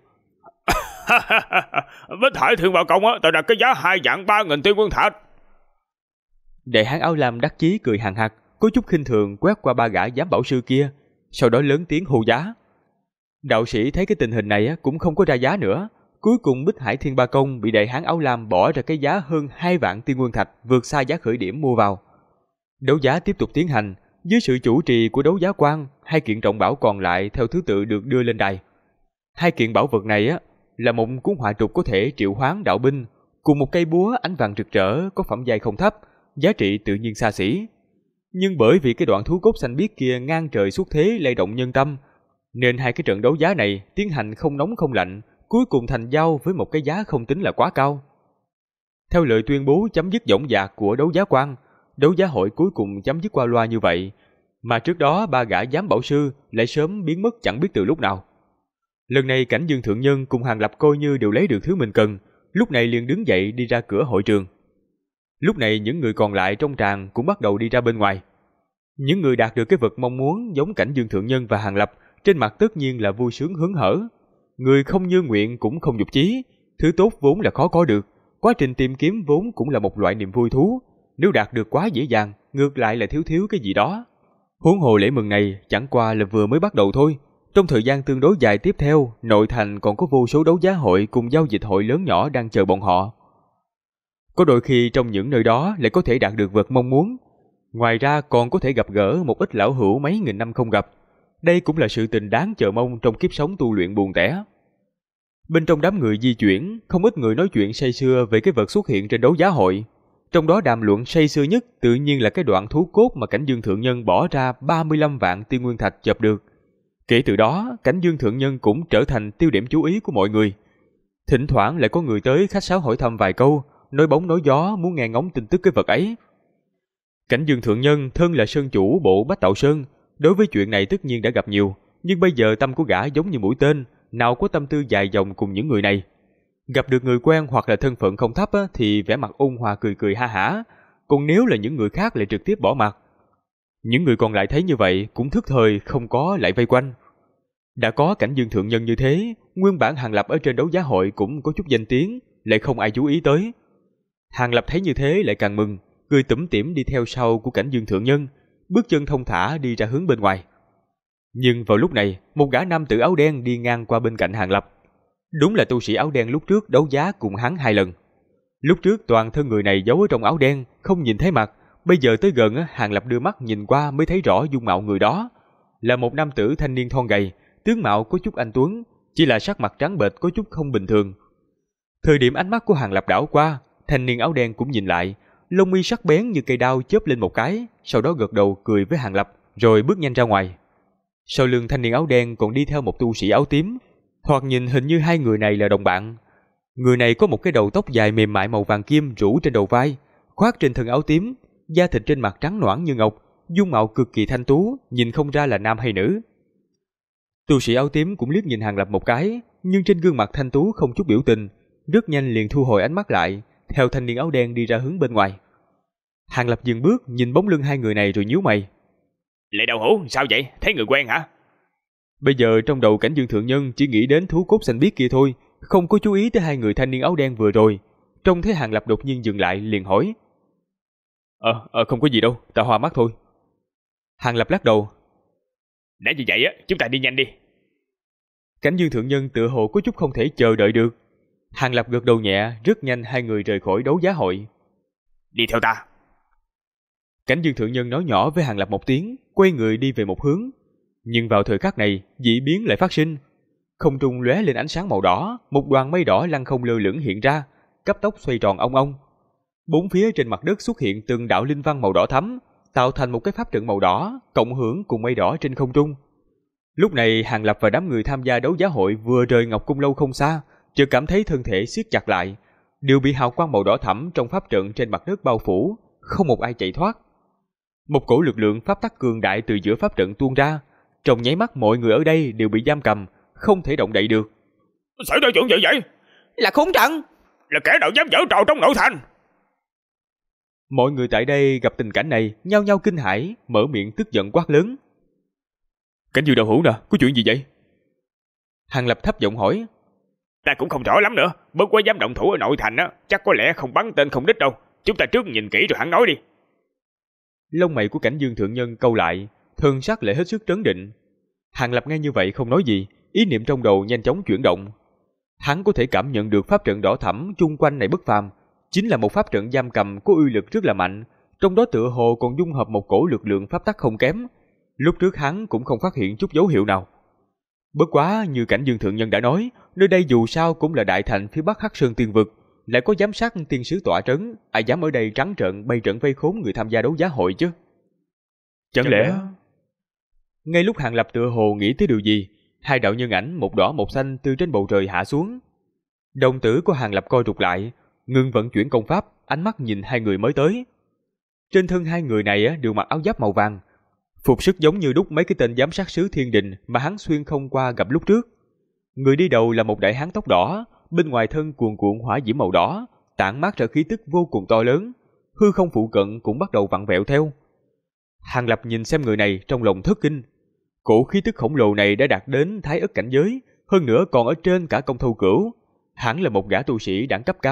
Với Thải Thiên Bảo Công ta đặt cái giá 2 vạn 3.000 tiên nguyên thạch. Đại hán áo lam đắc chí cười hằng hặc, có chút khinh thường quét qua ba gã giám bảo sư kia, sau đó lớn tiếng hô giá. Đạo sĩ thấy cái tình hình này cũng không có ra giá nữa, cuối cùng Bích Hải Thiên Ba Công bị đại hán áo lam bỏ ra cái giá hơn 2 vạn tiên nguyên thạch, vượt xa giá khởi điểm mua vào. Đấu giá tiếp tục tiến hành, dưới sự chủ trì của đấu giá quan, hai kiện trọng bảo còn lại theo thứ tự được đưa lên đài. Hai kiện bảo vật này là một cuốn họa trục có thể triệu hoán đạo binh, cùng một cây búa ánh vàng rực rỡ có phẩm giai không thấp, giá trị tự nhiên xa xỉ. Nhưng bởi vì cái đoạn thú cốt xanh biếc kia ngang trời xuất thế lay động nhân tâm, nên hai cái trận đấu giá này tiến hành không nóng không lạnh, cuối cùng thành giao với một cái giá không tính là quá cao. Theo lời tuyên bố chấm dứt dõng dạc của đấu giá quan, đấu giá hội cuối cùng chấm dứt qua loa như vậy, mà trước đó ba gã giám bảo sư lại sớm biến mất chẳng biết từ lúc nào. Lần này Cảnh Dương thượng nhân cùng Hàng Lập coi như đều lấy được thứ mình cần, lúc này liền đứng dậy đi ra cửa hội trường. Lúc này những người còn lại trong tràng cũng bắt đầu đi ra bên ngoài. Những người đạt được cái vật mong muốn giống Cảnh Dương thượng nhân và Hàng Lập, trên mặt tất nhiên là vui sướng hớn hở. Người không như nguyện cũng không dục chí, thứ tốt vốn là khó có được, quá trình tìm kiếm vốn cũng là một loại niềm vui thú, nếu đạt được quá dễ dàng, ngược lại là thiếu thiếu cái gì đó. Huống hồ lễ mừng này chẳng qua là vừa mới bắt đầu thôi. Trong thời gian tương đối dài tiếp theo, nội thành còn có vô số đấu giá hội cùng giao dịch hội lớn nhỏ đang chờ bọn họ. Có đôi khi trong những nơi đó lại có thể đạt được vật mong muốn. Ngoài ra còn có thể gặp gỡ một ít lão hữu mấy nghìn năm không gặp. Đây cũng là sự tình đáng chờ mong trong kiếp sống tu luyện buồn tẻ. Bên trong đám người di chuyển, không ít người nói chuyện say sưa về cái vật xuất hiện trên đấu giá hội. Trong đó đàm luận say sưa nhất tự nhiên là cái đoạn thú cốt mà Cảnh Dương Thượng Nhân bỏ ra 35 vạn tiên nguyên thạch chộp được. Kể từ đó, Cảnh Dương Thượng Nhân cũng trở thành tiêu điểm chú ý của mọi người. Thỉnh thoảng lại có người tới khách sáo hỏi thăm vài câu, nói bóng nói gió muốn nghe ngóng tin tức cái vật ấy. Cảnh Dương Thượng Nhân thân là sơn chủ bộ Bách Tạo Sơn, đối với chuyện này tất nhiên đã gặp nhiều, nhưng bây giờ tâm của gã giống như mũi tên, nào có tâm tư dài dòng cùng những người này. Gặp được người quen hoặc là thân phận không thấp thì vẻ mặt ôn hòa cười cười ha hả, còn nếu là những người khác lại trực tiếp bỏ mặt. Những người còn lại thấy như vậy cũng thức thời không có lại vây quanh. Đã có Cảnh Dương Thượng Nhân như thế, nguyên bản Hàng Lập ở trên đấu giá hội cũng có chút danh tiếng, lại không ai chú ý tới. Hàng Lập thấy như thế lại càng mừng, cười tủm tỉm đi theo sau của Cảnh Dương Thượng Nhân, bước chân thông thả đi ra hướng bên ngoài. Nhưng vào lúc này, một gã nam tử áo đen đi ngang qua bên cạnh Hàng Lập. Đúng là tu sĩ áo đen lúc trước đấu giá cùng hắn 2 lần. Lúc trước toàn thân người này giấu ở trong áo đen, không nhìn thấy mặt. Bây giờ tới gần, Hàng Lập đưa mắt nhìn qua mới thấy rõ dung mạo người đó. Là một nam tử thanh niên thon gầy, tướng mạo có chút anh tuấn, chỉ là sắc mặt trắng bệch có chút không bình thường. Thời điểm ánh mắt của Hàng Lập đảo qua, thanh niên áo đen cũng nhìn lại, lông mi sắc bén như cây đao chớp lên một cái, sau đó gật đầu cười với Hàng Lập, rồi bước nhanh ra ngoài. Sau lưng thanh niên áo đen còn đi theo một tu sĩ áo tím, thoạt nhìn hình như 2 người này là đồng bạn. Người này có một cái đầu tóc dài mềm mại màu vàng kim rủ trên đầu vai, khoác trên thân áo tím, da thịt trên mặt trắng nõn như ngọc, dung mạo cực kỳ thanh tú, nhìn không ra là nam hay nữ. Tu sĩ áo tím cũng liếc nhìn Hàng Lập một cái, nhưng trên gương mặt thanh tú không chút biểu tình, rất nhanh liền thu hồi ánh mắt lại, theo thanh niên áo đen đi ra hướng bên ngoài. Hàng Lập dừng bước nhìn bóng lưng 2 người này rồi nhíu mày. Lệ Đạo Hữu, sao vậy? Thấy người quen hả? Bây giờ trong đầu Cảnh Dương Thượng Nhân chỉ nghĩ đến thú cốt xanh biếc kia thôi, không có chú ý tới 2 người thanh niên áo đen vừa rồi. Trông thấy Hàng Lập đột nhiên dừng lại liền hỏi. Không có gì đâu, ta hoa mắt thôi. Hàng Lập lắc đầu. Đã như vậy chúng ta đi nhanh đi. Cảnh Dương Thượng Nhân tựa hồ có chút không thể chờ đợi được. Hàng Lập gật đầu nhẹ, rất nhanh 2 người rời khỏi đấu giá hội. Đi theo ta. Cảnh Dương Thượng Nhân nói nhỏ với Hàng Lập một tiếng, quay người đi về một hướng. Nhưng vào thời khắc này, dị biến lại phát sinh. Không trung lóe lên ánh sáng màu đỏ, một đoàn mây đỏ lăng không lơ lửng hiện ra, cấp tốc xoay tròn ong ong. Bốn phía trên mặt đất xuất hiện từng đạo linh văn màu đỏ thắm, tạo thành một cái pháp trận màu đỏ, cộng hưởng cùng mây đỏ trên không trung. Lúc này Hàng Lập và đám người tham gia đấu giá hội vừa rời Ngọc Cung lâu không xa, chợt cảm thấy thân thể siết chặt lại, đều bị hào quang màu đỏ thẫm trong pháp trận trên mặt đất bao phủ, không một ai chạy thoát. Một cổ lực lượng pháp tắc cường đại từ giữa pháp trận tuôn ra, trong nháy mắt mọi người ở đây đều bị giam cầm, không thể động đậy được. Xảy ra chuyện gì vậy? Là khốn trận, là kẻ nào dám giở trò trong nội thành? Mọi người tại đây gặp tình cảnh này nhao nhao kinh hãi, mở miệng tức giận quát lớn. Cảnh Dương đạo hữu nè, có chuyện gì vậy? Hàng Lập thấp giọng hỏi. Ta cũng không rõ lắm nữa, bất quá dám động thủ ở nội thành chắc có lẽ không bắn tên không đích đâu. Chúng ta trước nhìn kỹ rồi hắn nói đi. Lông mày của Cảnh Dương Thượng Nhân cau lại, thân sắc lại hết sức trấn định. Hàng Lập nghe như vậy không nói gì, ý niệm trong đầu nhanh chóng chuyển động. Hắn có thể cảm nhận được pháp trận đỏ thẫm chung quanh này bất phàm, chính là một pháp trận giam cầm có uy lực rất là mạnh, trong đó tựa hồ còn dung hợp một cổ lực lượng pháp tắc không kém. Lúc trước hắn cũng không phát hiện chút dấu hiệu nào. Bất quá như Cảnh Dương Thượng Nhân đã nói, nơi đây dù sao cũng là đại thành phía bắc Hắc Sơn Tiên Vực, lại có giám sát tiên sứ tọa trấn, ai dám ở đây trắng trợn bày trận vây khốn người tham gia đấu giá hội chứ? Chẳng lẽ... Ngay lúc Hàng Lập tựa hồ nghĩ tới điều gì, 2 đạo nhân ảnh một đỏ một xanh từ trên bầu trời hạ xuống. Đồng tử của Hàng Lập co rụt lại, ngừng vận chuyển công pháp, ánh mắt nhìn 2 người mới tới. Trên thân 2 người này đều mặc áo giáp màu vàng, phục sức giống như đúc mấy cái tên giám sát sứ thiên đình mà hắn xuyên không qua gặp lúc trước. Người đi đầu là một đại hán tóc đỏ, bên ngoài thân cuồn cuộn hỏa diễm màu đỏ, tản mát ra khí tức vô cùng to lớn, hư không phụ cận cũng bắt đầu vặn vẹo theo. Hàng Lập nhìn xem người này trong lòng thất kinh. Cổ khí tức khổng lồ này đã đạt đến thái ức cảnh giới, hơn nữa còn ở trên cả Công Thâu Cửu. Hắn là một gã tu sĩ đẳng cấp cao,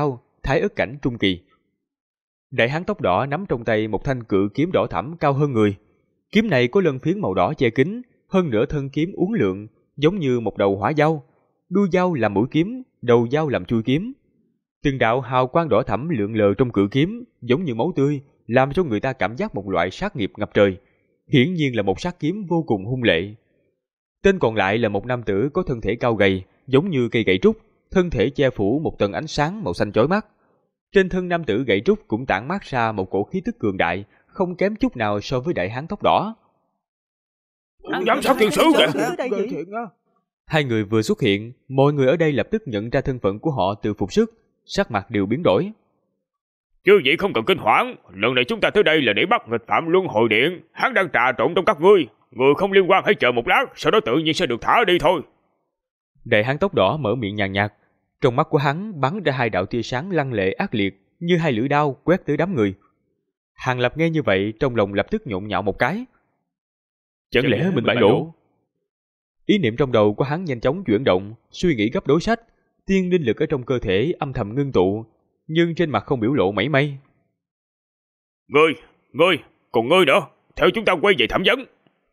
Thái Ức cảnh trung kỳ. Đại hán tóc đỏ nắm trong tay một thanh cự kiếm đỏ thẫm cao hơn người. Kiếm này có lân phiến màu đỏ che kín, hơn nữa thân kiếm uốn lượn, giống như một đầu hỏa dao. Đuôi dao làm mũi kiếm, đầu dao làm chui kiếm. Từng đạo hào quang đỏ thẫm lượn lờ trong cự kiếm, giống như máu tươi, làm cho người ta cảm giác một loại sát nghiệp ngập trời. Hiển nhiên là một sát kiếm vô cùng hung lệ. Tên còn lại là một nam tử có thân thể cao gầy, giống như cây gậy trúc, thân thể che phủ một tầng ánh sáng màu xanh chói mắt. Trên thân nam tử gậy trúc cũng tản mát ra một cổ khí tức cường đại, không kém chút nào so với đại hán tóc đỏ. Giám sát thiên sứ kìa. Hai người vừa xuất hiện, mọi người ở đây lập tức nhận ra thân phận của họ từ phục sức, sắc mặt đều biến đổi. Chứ vậy không cần kinh hoảng, lần này chúng ta tới đây là để bắt nghịch phạm Luân Hồi Điện, hắn đang trà trộn trong các ngươi, người không liên quan hãy chờ một lát, sau đó tự nhiên sẽ được thả đi thôi. Đại hán tóc đỏ mở miệng nhàn nhạt, trong mắt của hắn bắn ra hai đạo tia sáng lăng lệ ác liệt, như hai lưỡi đao quét tới đám người. Hàng Lập nghe như vậy, trong lòng lập tức nhộn nhạo một cái. Chẳng lẽ mình bại lộ? Ý niệm trong đầu của hắn nhanh chóng chuyển động, suy nghĩ gấp đối sách, tiên linh lực ở trong cơ thể âm thầm ngưng tụ, nhưng trên mặt không biểu lộ mảy may. Ngươi, cùng ngươi nữa, theo chúng ta quay về thẩm vấn.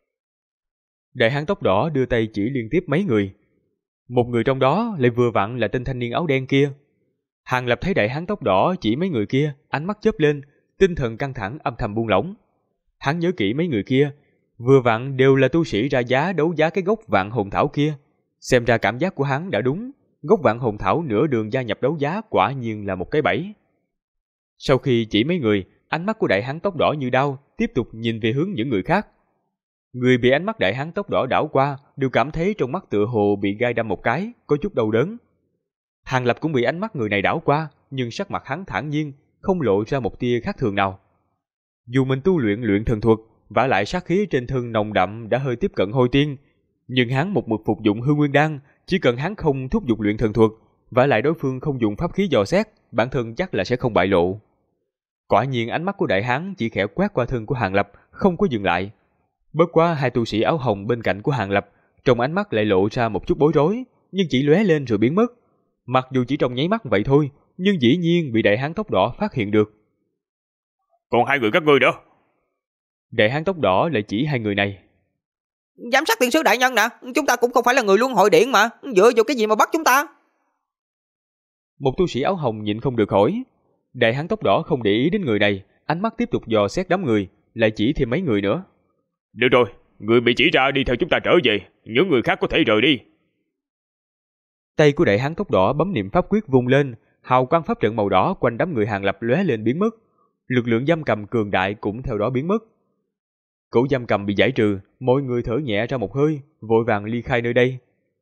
Đại hán tóc đỏ đưa tay chỉ liên tiếp mấy người. Một người trong đó lại vừa vặn là tên thanh niên áo đen kia. Hàng Lập thấy đại hán tóc đỏ chỉ mấy người kia, ánh mắt chớp lên, tinh thần căng thẳng âm thầm buông lỏng. Hắn nhớ kỹ mấy người kia, vừa vặn đều là tu sĩ ra giá đấu giá cái gốc vạn hồn thảo kia. Xem ra cảm giác của hắn đã đúng, gốc vạn hồn thảo nửa đường gia nhập đấu giá quả nhiên là một cái bẫy. Sau khi chỉ mấy người, ánh mắt của đại hán tóc đỏ như đao, tiếp tục nhìn về hướng những người khác. Người bị ánh mắt đại hán tóc đỏ đảo qua đều cảm thấy trong mắt tựa hồ bị gai đâm một cái, có chút đau đớn. Hàng Lập cũng bị ánh mắt người này đảo qua, nhưng sắc mặt hắn thản nhiên, không lộ ra một tia khác thường nào. Dù mình tu luyện thần thuật, vả lại sát khí trên thân nồng đậm đã hơi tiếp cận hôi tiên, nhưng hắn một mực phục dụng hư nguyên đan, chỉ cần hắn không thúc giục luyện thần thuật, vả lại đối phương không dùng pháp khí dò xét, bản thân chắc là sẽ không bại lộ. Quả nhiên ánh mắt của đại hán chỉ khẽ quét qua thân của Hàng Lập, không có dừng lại. Bất quá hai tu sĩ áo hồng bên cạnh của Hàng Lập, trong ánh mắt lại lộ ra một chút bối rối, nhưng chỉ lóe lên rồi biến mất. Mặc dù chỉ trong nháy mắt vậy thôi, nhưng dĩ nhiên bị đại hán tóc đỏ phát hiện được. Còn hai người các ngươi nữa. Đại hán tóc đỏ lại chỉ hai người này. Giám sát thiên sứ đại nhân nè, chúng ta cũng không phải là người Luân Hồi Điện mà, dựa vào cái gì mà bắt chúng ta? Một tu sĩ áo hồng nhịn không được hỏi. Đại hán tóc đỏ không để ý đến người này, ánh mắt tiếp tục dò xét đám người, lại chỉ thêm mấy người nữa. Được rồi, người bị chỉ ra đi theo chúng ta trở về, những người khác có thể rời đi. Tay của đại hán tóc đỏ bấm niệm pháp quyết vung lên, hào quang pháp trận màu đỏ quanh đám người Hàng Lập lóe lên biến mất. Lực lượng giam cầm cường đại cũng theo đó biến mất. Cổ giam cầm bị giải trừ, mọi người thở nhẹ ra một hơi, vội vàng ly khai nơi đây.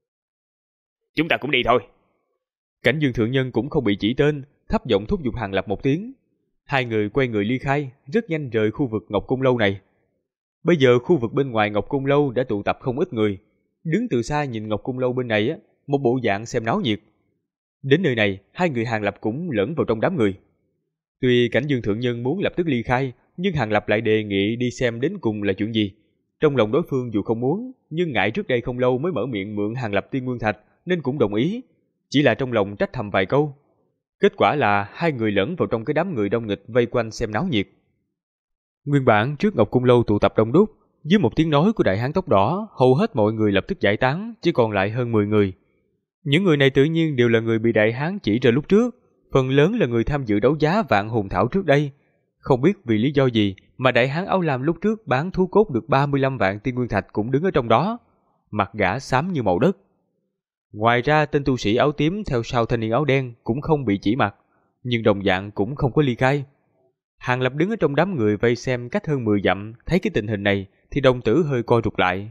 Chúng ta cũng đi thôi. Cảnh Dương thượng nhân cũng không bị chỉ tên, thấp giọng thúc giục Hàng Lập một tiếng. Hai người quay người ly khai, rất nhanh rời khu vực Ngọc Cung Lâu này. Bây giờ khu vực bên ngoài Ngọc Cung Lâu đã tụ tập không ít người. Đứng từ xa nhìn Ngọc Cung Lâu bên này, một bộ dạng xem náo nhiệt. Đến nơi này, hai người Hàng Lập cũng lẫn vào trong đám người. Tuy Cảnh Dương thượng nhân muốn lập tức ly khai, nhưng Hàng Lập lại đề nghị đi xem đến cùng là chuyện gì. Trong lòng đối phương dù không muốn, nhưng ngại trước đây không lâu mới mở miệng mượn Hàng Lập Tiên Nguyên Thạch, nên cũng đồng ý. Chỉ là trong lòng trách thầm vài câu. Kết quả là hai người lẫn vào trong cái đám người đông nghịch vây quanh xem náo nhiệt. Nguyên bản trước Ngọc Cung Lâu tụ tập đông đúc, dưới một tiếng nói của đại hán tóc đỏ, hầu hết mọi người lập tức giải tán, chỉ còn lại hơn 10 người. Những người này tự nhiên đều là người bị đại hán chỉ ra lúc trước, phần lớn là người tham dự đấu giá vạn hồn thảo trước đây. Không biết vì lý do gì mà đại hán áo lam lúc trước bán thú cốt được 35 vạn tiên nguyên thạch cũng đứng ở trong đó, mặt gã xám như màu đất. Ngoài ra tên tu sĩ áo tím theo sau thanh niên áo đen cũng không bị chỉ mặt, nhưng đồng dạng cũng không có ly khai. Hàng Lập đứng ở trong đám người vây xem cách hơn 10 dặm, thấy cái tình hình này thì đồng tử hơi co rụt lại.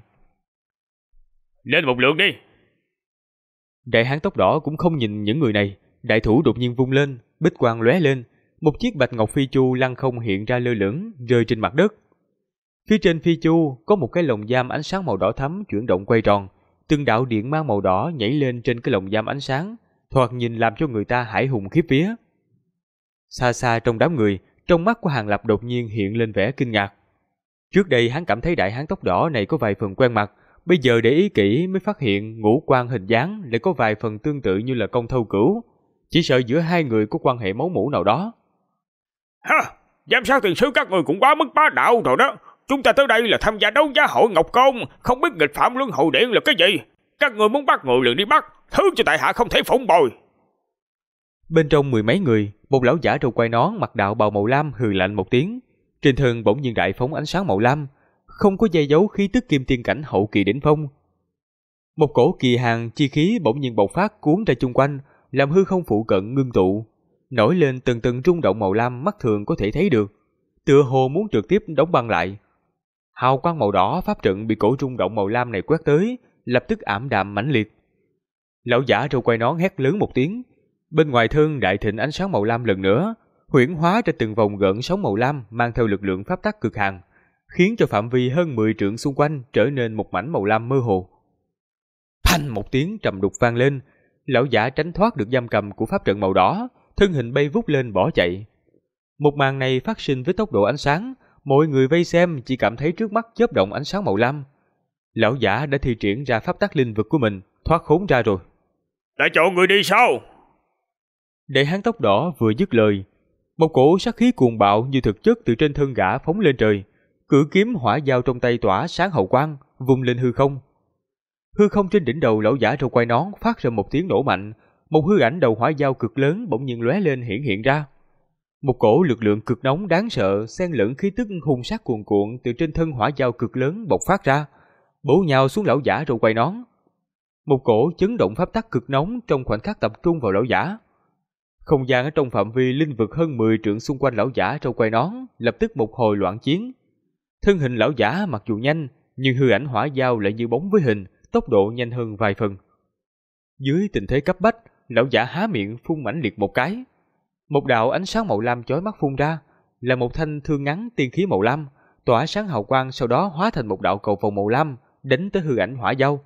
Lên một lượng đi. Đại hán tóc đỏ cũng không nhìn những người này, đại thủ đột nhiên vung lên, bích quang lóe lên, một chiếc bạch ngọc phi chu lăng không hiện ra lơ lửng rơi trên mặt đất. Phía trên phi chu có một cái lồng giam ánh sáng màu đỏ thắm chuyển động quay tròn, từng đạo điện mang màu đỏ nhảy lên trên cái lồng giam ánh sáng, thoạt nhìn làm cho người ta hãi hùng khiếp vía. Xa xa trong đám người, trong mắt của Hàng Lập đột nhiên hiện lên vẻ kinh ngạc. Trước đây hắn cảm thấy đại hán tóc đỏ này có vài phần quen mặt, bây giờ để ý kỹ mới phát hiện ngũ quan hình dáng lại có vài phần tương tự như là Công Thâu Cửu, chỉ sợ giữa hai người có quan hệ máu mủ nào đó. Ha, giám sát tiền sứ các người cũng quá mức bá đạo rồi đó. Chúng ta tới đây là tham gia đấu giá hội Ngọc Côn, không biết nghịch phạm luân hồi điện là cái gì. Các người muốn bắt người liền đi bắt, thứ cho tại hạ không thể phụng bồi. Bên trong mười mấy người, một lão giả râu quai nón mặc đạo bào màu lam hừ lạnh một tiếng, trên thân bỗng nhiên đại phóng ánh sáng màu lam, không có che giấu khí tức kim tiên cảnh hậu kỳ đỉnh phong. Một cổ kỳ hàn chi khí bỗng nhiên bộc phát cuốn ra chung quanh, làm hư không phụ cận ngưng tụ, nổi lên từng từng rung động màu lam mắt thường có thể thấy được, tựa hồ muốn trực tiếp đóng băng lại. Hào quang màu đỏ pháp trận bị cổ rung động màu lam này quét tới, lập tức ảm đạm mãnh liệt. Lão giả râu quai nón hét lớn một tiếng, bên ngoài thân đại thịnh ánh sáng màu lam lần nữa, huyễn hóa ra từng vòng gợn sóng màu lam mang theo lực lượng pháp tắc cực hạn, khiến cho phạm vi hơn 10 trượng xung quanh trở nên một mảnh màu lam mơ hồ. Phanh một tiếng trầm đục vang lên, lão giả tránh thoát được giam cầm của pháp trận màu đỏ, thân hình bay vút lên bỏ chạy. Một màn này phát sinh với tốc độ ánh sáng, mọi người vây xem chỉ cảm thấy trước mắt chớp động ánh sáng màu lam. Lão giả đã thi triển ra pháp tắc linh vực của mình, thoát khốn ra rồi. Đã chọn người đi sao? Đại hán tóc đỏ vừa dứt lời, một cổ sát khí cuồng bạo như thực chất từ trên thân gã phóng lên trời, cử kiếm hỏa dao trong tay tỏa sáng hào quang, vung lên hư không. Hư không trên đỉnh đầu lão giả râu quai nón phát ra một tiếng nổ mạnh, một hư ảnh đầu hỏa dao cực lớn bỗng nhiên lóe lên hiện ra. Một cổ lực lượng cực nóng đáng sợ xen lẫn khí tức hung sát cuồn cuộn từ trên thân hỏa dao cực lớn bộc phát ra, bổ nhào xuống lão giả râu quai nón. Một cổ chấn động pháp tắc cực nóng trong khoảnh khắc tập trung vào lão giả. Không gian ở trong phạm vi linh vực hơn 10 trượng xung quanh lão giả râu quai nón lập tức một hồi loạn chiến. Thân hình lão giả mặc dù nhanh, nhưng hư ảnh hỏa dao lại như bóng với hình, tốc độ nhanh hơn vài phần. Dưới tình thế cấp bách, lão giả há miệng phun mãnh liệt một cái. Một đạo ánh sáng màu lam chói mắt phun ra, là một thanh thương ngắn tiên khí màu lam, tỏa sáng hào quang sau đó hóa thành một đạo cầu vồng màu lam, đánh tới hư ảnh hỏa dao.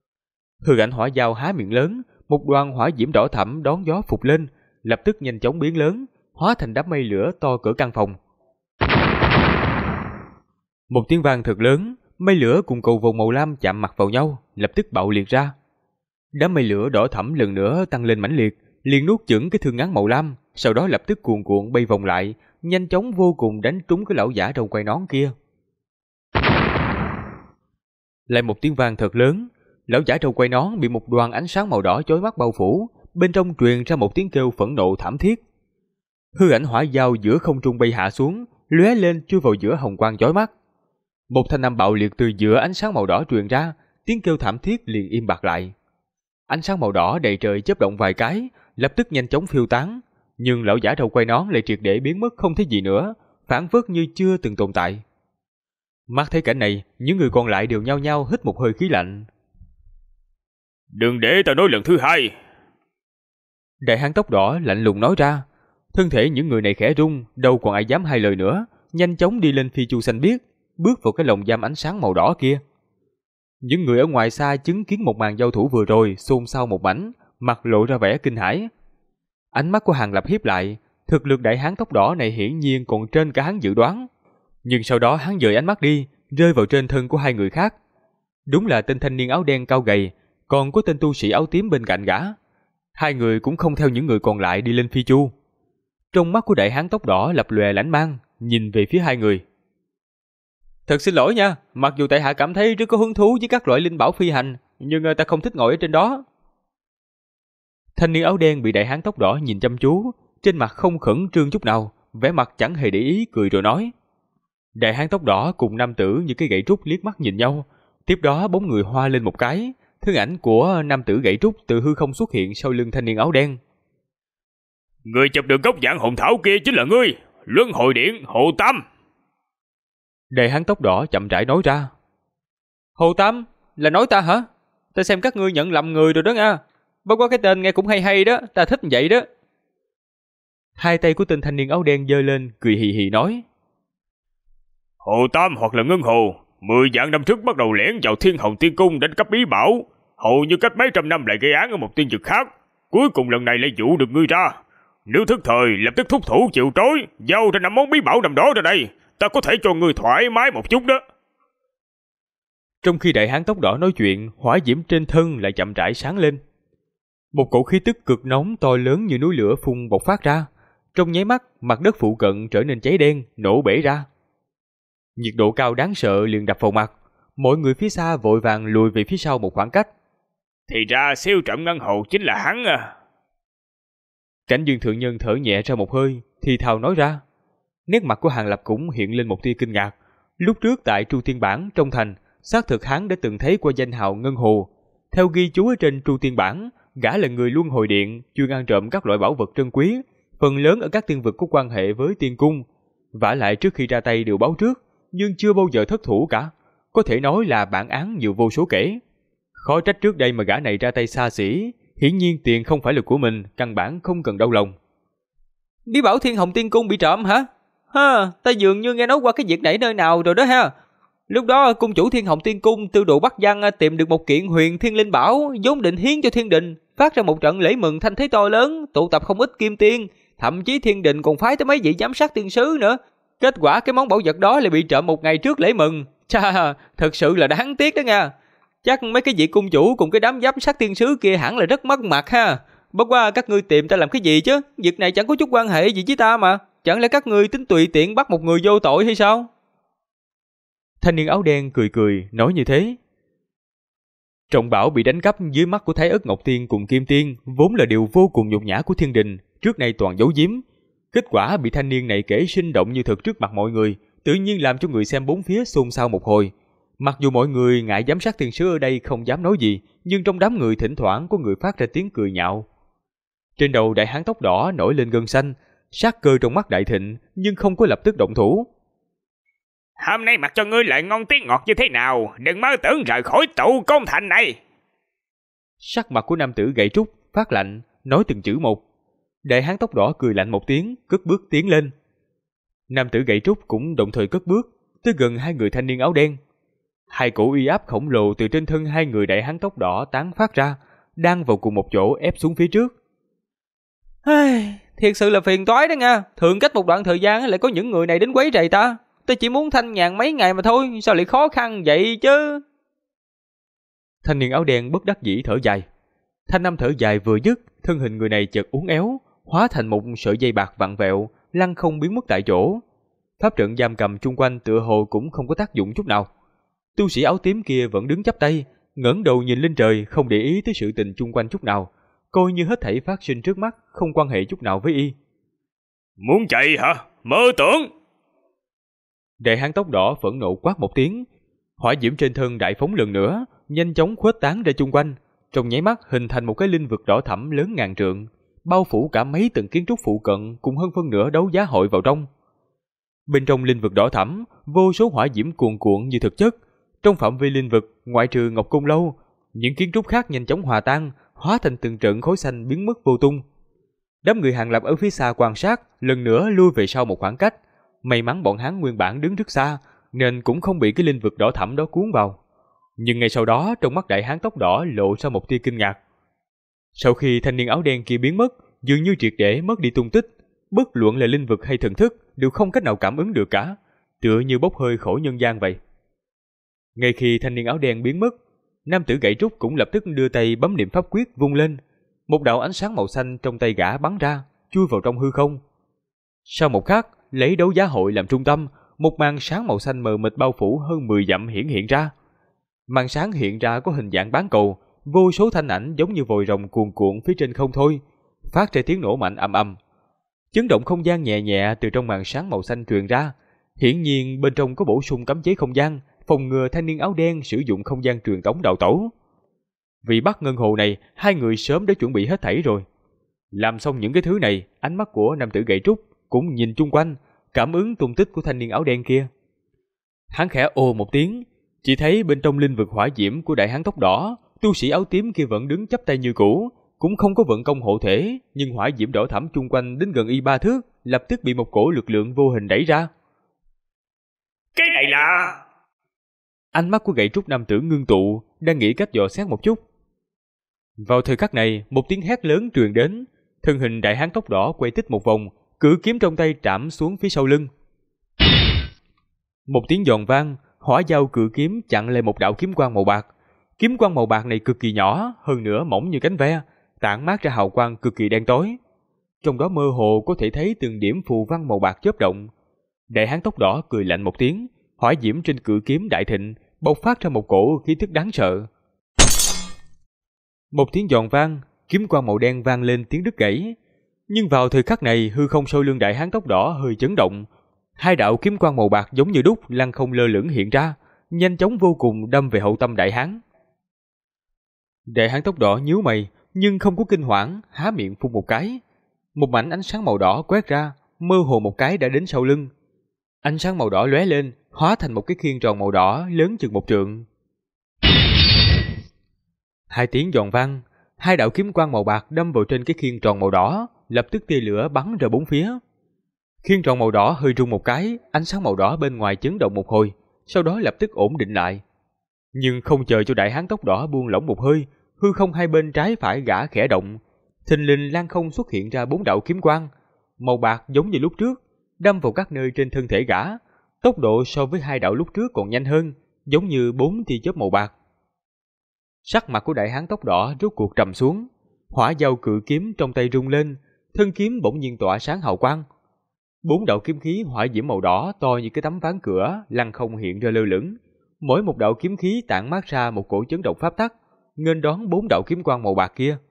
Hư ảnh hỏa dao há miệng lớn, một đoàn hỏa diễm đỏ thẫm đón gió phụt lên, lập tức nhanh chóng biến lớn, hóa thành đám mây lửa to cỡ căn phòng. Một tiếng vang thật lớn, mây lửa cùng cầu vồng màu lam chạm mặt vào nhau, lập tức bạo liệt ra. Đám mây lửa đỏ thẫm lần nữa tăng lên mãnh liệt, liền nuốt chửng cái thương ngắn màu lam, sau đó lập tức cuồn cuộn bay vòng lại, nhanh chóng vô cùng đánh trúng cái lão giả râu quai nón kia. Lại một tiếng vang thật lớn, lão giả râu quai nón bị một đoàn ánh sáng màu đỏ chói mắt bao phủ, bên trong truyền ra một tiếng kêu phẫn nộ thảm thiết. Hư ảnh hỏa dao giữa không trung bay hạ xuống, lóe lên chui vào giữa hồng quang chói mắt. Một thanh âm bạo liệt từ giữa ánh sáng màu đỏ truyền ra, tiếng kêu thảm thiết liền im bặt lại. Ánh sáng màu đỏ đầy trời chớp động vài cái, lập tức nhanh chóng phiêu tán, nhưng lão giả râu quai nón lại triệt để biến mất không thấy gì nữa, phảng phất như chưa từng tồn tại. Mắt thấy cảnh này, những người còn lại đều nhao nhao hít một hơi khí lạnh. Đừng để ta nói lần thứ hai. Đại hán tóc đỏ lạnh lùng nói ra. Thân thể những người này khẽ rung, đâu còn ai dám hai lời nữa, nhanh chóng đi lên phi chu xanh biếc, bước vào cái lồng giam ánh sáng màu đỏ kia. Những người ở ngoài xa chứng kiến một màn giao thủ vừa rồi xôn xao một mảnh, mặt lộ ra vẻ kinh hãi. Ánh mắt của Hàng Lập hiếp lại, thực lực đại hán tóc đỏ này hiển nhiên còn trên cả hắn dự đoán. Nhưng sau đó hắn dời ánh mắt đi, rơi vào trên thân của hai người khác. Đúng là tên thanh niên áo đen cao gầy, còn có tên tu sĩ áo tím bên cạnh gã. Hai người cũng không theo những người còn lại đi lên phi chu. Trong mắt của đại hán tóc đỏ lập lòe lãnh mang, nhìn về phía hai người. Thật xin lỗi nha, mặc dù tại hạ cảm thấy rất có hứng thú với các loại linh bảo phi hành, nhưng ta không thích ngồi ở trên đó. Thanh niên áo đen bị đại hán tóc đỏ nhìn chăm chú, trên mặt không khẩn trương chút nào, vẻ mặt chẳng hề để ý, cười rồi nói. Đại hán tóc đỏ cùng nam tử như cái gậy trúc liếc mắt nhìn nhau, tiếp đó bóng người hoa lên một cái, thân ảnh của nam tử gậy trúc từ hư không xuất hiện sau lưng thanh niên áo đen. Người chụp được gốc dạng hồn thảo kia chính là ngươi, Luân Hồi Điện Hồ Tam. Đại hán tóc đỏ chậm rãi nói ra. Hồ Tam? Là nói ta hả? Ta xem các ngươi nhận lầm người rồi đó nha. Bất quá cái tên nghe cũng hay hay đó, ta thích vậy đó. Hai tay của tên thanh niên áo đen giơ lên, cười hì hì nói. Hồ Tam hoặc là Ngân Hồ, 10 vạn năm trước bắt đầu lẻn vào Thiên Hồng Tiên Cung đánh cắp bí bảo, hầu như cách mấy trăm năm lại gây án ở một tiên vực khác. Cuối cùng lần này lại dụ được ngươi ra. Nếu thức thời lập tức thúc thủ chịu trói, giao ra 5 món bí bảo nằm đó ra đây, ta có thể cho ngươi thoải mái một chút đó. Trong khi đại hán tóc đỏ nói chuyện, hỏa diễm trên thân lại chậm rãi sáng lên. Một cổ khí tức cực nóng to lớn như núi lửa phun bộc phát ra. Trong nháy mắt, mặt đất phụ cận trở nên cháy đen, nổ bể ra. Nhiệt độ cao đáng sợ liền đập vào mặt. Mọi người phía xa vội vàng lùi về phía sau một khoảng cách. Thì ra siêu trộm ngân hồ chính là hắn à. Cảnh Dương thượng nhân thở nhẹ ra một hơi, thì thào nói ra. Nét mặt của Hàng Lập cũng hiện lên một tia kinh ngạc. Lúc trước tại Tru Tiên Bản trong thành, xác thực hắn đã từng thấy qua danh hào ngân hồ. Theo ghi chú ở trên Tru Tiên Bản, gã là người luân hồi điện, chuyên ăn trộm các loại bảo vật trân quý, phần lớn ở các tiên vực có quan hệ với tiên cung. Vả lại trước khi ra tay đều báo trước, nhưng chưa bao giờ thất thủ cả. Có thể nói là bản án nhiều vô số kể. Khó trách trước đây mà gã này ra tay xa xỉ, hiển nhiên tiền không phải là của mình, căn bản không cần đau lòng. Bí bảo Thiên Hồng Tiên Cung bị trộm hả? Ha, ta dường như nghe nói qua cái việc này nơi nào rồi đó ha. Lúc đó cung chủ Thiên Hồng Tiên Cung Tư Đồ Bắc Văn tìm được một kiện huyền thiên linh bảo, vốn định hiến cho thiên đình, phát ra một trận lễ mừng thanh thế to lớn, tụ tập không ít kim tiên, thậm chí thiên đình còn phái tới mấy vị giám sát tiên sứ nữa. Kết quả cái món bảo vật đó lại bị trộm một ngày trước lễ mừng. Chà, thật sự là đáng tiếc đó nha. Chắc mấy cái vị cung chủ cùng cái đám giám sát tiên sứ kia hẳn là rất mất mặt ha. Bất qua các ngươi tìm ta làm cái gì chứ? Việc này chẳng có chút quan hệ gì với ta mà. Chẳng lẽ các ngươi tính tùy tiện bắt một người vô tội hay sao? Thanh niên áo đen cười cười, nói như thế. Trọng bảo bị đánh cắp dưới mắt của Thái Ất Ngọc Tiên cùng Kim Tiên, vốn là điều vô cùng nhục nhã của thiên đình, trước nay toàn giấu giếm. Kết quả bị thanh niên này kể sinh động như thực trước mặt mọi người, tự nhiên làm cho người xem bốn phía xôn xao một hồi. Mặc dù mọi người ngại giám sát tiên sứ ở đây không dám nói gì, nhưng trong đám người thỉnh thoảng có người phát ra tiếng cười nhạo. Trên đầu đại hán tóc đỏ nổi lên gân xanh, sát cơ trong mắt đại thịnh, nhưng không có lập tức động thủ. Hôm nay mặc cho ngươi lại ngon tiếng ngọt như thế nào, đừng mơ tưởng rời khỏi tụ côn thành này. Sắc mặt của nam tử gậy trúc phát lạnh, nói từng chữ một. Đại hán tóc đỏ cười lạnh một tiếng, cất bước tiến lên. Nam tử gậy trúc cũng đồng thời cất bước tới gần hai người thanh niên áo đen. Hai cổ uy áp khổng lồ từ trên thân hai người đại hán tóc đỏ tán phát ra, đang vào cùng một chỗ ép xuống phía trước. Thiệt sự là phiền toái đó nha. Thường cách một đoạn thời gian lại có những người này đến quấy rầy ta. Ta chỉ muốn thanh nhàn mấy ngày mà thôi, sao lại khó khăn vậy chứ? Thanh niên áo đen bất đắc dĩ thở dài. Thanh âm thở dài vừa dứt, thân hình người này chợt uốn éo, hóa thành một sợi dây bạc vặn vẹo, lăn không biến mất tại chỗ. Pháp trận giam cầm chung quanh tựa hồ cũng không có tác dụng chút nào. Tu sĩ áo tím kia vẫn đứng chắp tay, ngẩng đầu nhìn lên trời, không để ý tới sự tình chung quanh chút nào, coi như hết thảy phát sinh trước mắt không quan hệ chút nào với y. Muốn chạy hả? Mơ tưởng! Đại hán tóc đỏ phẫn nộ quát một tiếng, hỏa diễm trên thân đại phóng lần nữa, nhanh chóng khuếch tán ra chung quanh, trong nháy mắt hình thành một cái linh vực đỏ thẫm lớn ngàn trượng, bao phủ cả mấy tầng kiến trúc phụ cận cùng hơn phân nửa đấu giá hội vào trong. Bên trong linh vực đỏ thẫm, vô số hỏa diễm cuồn cuộn như thực chất. Trong phạm vi linh vực, ngoại trừ Ngọc Cung Lâu, những kiến trúc khác nhanh chóng hòa tan, hóa thành từng trận khói xanh biến mất vô tung. Đám người Hàng Lập ở phía xa quan sát, lần nữa lui về sau một khoảng cách. May mắn bọn hắn nguyên bản đứng rất xa, nên cũng không bị cái linh vực đỏ thẫm đó cuốn vào. Nhưng ngay sau đó, trong mắt đại hán tóc đỏ lộ ra một tia kinh ngạc. Sau khi thanh niên áo đen kia biến mất, dường như triệt để mất đi tung tích, bất luận là linh vực hay thần thức đều không cách nào cảm ứng được cả, tựa như bốc hơi khỏi nhân gian vậy. Ngay khi thanh niên áo đen biến mất, nam tử gậy trúc cũng lập tức đưa tay bấm niệm pháp quyết vung lên, một đạo ánh sáng màu xanh trong tay gã bắn ra, chui vào trong hư không. Sau một khắc, lấy đấu giá hội làm trung tâm, một màn sáng màu xanh mờ mịt bao phủ hơn 10 dặm hiện ra. Màn sáng hiện ra có hình dạng bán cầu, vô số thanh ảnh giống như vòi rồng cuồn cuộn phía trên không thôi, phát ra tiếng nổ mạnh ầm ầm. Chấn động không gian nhẹ nhẹ từ trong màn sáng màu xanh truyền ra, hiển nhiên bên trong có bổ sung cấm chế không gian, phòng ngừa thanh niên áo đen sử dụng không gian truyền tống đạo tẩu. Vì bắt ngân hồ này, hai người sớm đã chuẩn bị hết thảy rồi. Làm xong những cái thứ này, ánh mắt của nam tử gậy trúc cũng nhìn chung quanh, cảm ứng tung tích của thanh niên áo đen kia. Hắn khẽ ồ một tiếng, chỉ thấy bên trong linh vực hỏa diễm của đại hán tóc đỏ, tu sĩ áo tím kia vẫn đứng chắp tay như cũ, cũng không có vận công hộ thể, nhưng hỏa diễm đỏ thẫm chung quanh đến gần y 3 thước, lập tức bị một cổ lực lượng vô hình đẩy ra. Cái này là... Ánh mắt của gậy trúc nam tử ngưng tụ, đang nghĩ cách dò xét một chút. Vào thời khắc này, một tiếng hét lớn truyền đến, thân hình đại hán tóc đỏ quay tít một vòng, cử kiếm trong tay trảm xuống phía sau lưng. Một tiếng giòn vang, hỏa dao cự kiếm chặn lại một đạo kiếm quang màu bạc. Kiếm quang màu bạc này cực kỳ nhỏ, hơn nữa mỏng như cánh ve, tản mát ra hào quang cực kỳ đen tối. Trong đó mơ hồ có thể thấy từng điểm phù văn màu bạc chớp động. Đại hán tóc đỏ cười lạnh một tiếng, hỏa diễm trên cự kiếm đại thịnh bộc phát ra một cổ khí tức đáng sợ. Một tiếng giòn vang, kiếm quang màu đen vang lên tiếng đứt gãy. Nhưng vào thời khắc này, hư không sau lưng đại hán tóc đỏ hơi chấn động. Hai đạo kiếm quang màu bạc giống như đúc lăng không lơ lửng hiện ra, nhanh chóng vô cùng đâm về hậu tâm đại hán. Đại hán tóc đỏ nhíu mày, nhưng không có kinh hoảng, há miệng phun một cái. Một mảnh ánh sáng màu đỏ quét ra, mơ hồ một cái đã đến sau lưng. Ánh sáng màu đỏ lóe lên, hóa thành một cái khiên tròn màu đỏ lớn chừng một trượng. Hai tiếng giòn vang, hai đạo kiếm quang màu bạc đâm vào trên cái khiên tròn màu đỏ, lập tức tia lửa bắn ra bốn phía. Khiên tròn màu đỏ hơi rung một cái, ánh sáng màu đỏ bên ngoài chấn động một hồi, sau đó lập tức ổn định lại. Nhưng không chờ cho đại hán tóc đỏ buông lỏng một hơi, hư không hai bên trái phải gã khẽ động, thình lình lăng không xuất hiện ra 4 đạo kiếm quang màu bạc giống như lúc trước, đâm vào các nơi trên thân thể gã. Tốc độ so với hai đạo lúc trước còn nhanh hơn, giống như 4 tia chớp màu bạc. Sắc mặt của đại hán tóc đỏ rốt cuộc trầm xuống, hỏa dao cự kiếm trong tay rung lên, thân kiếm bỗng nhiên tỏa sáng hào quang. 4 đạo kiếm khí hỏa diễm màu đỏ to như cái tấm ván cửa lăng không hiện ra lơ lửng, mỗi một đạo kiếm khí tản mát ra một cổ chấn động pháp tắc, nghênh đón 4 đạo kiếm quang màu bạc kia.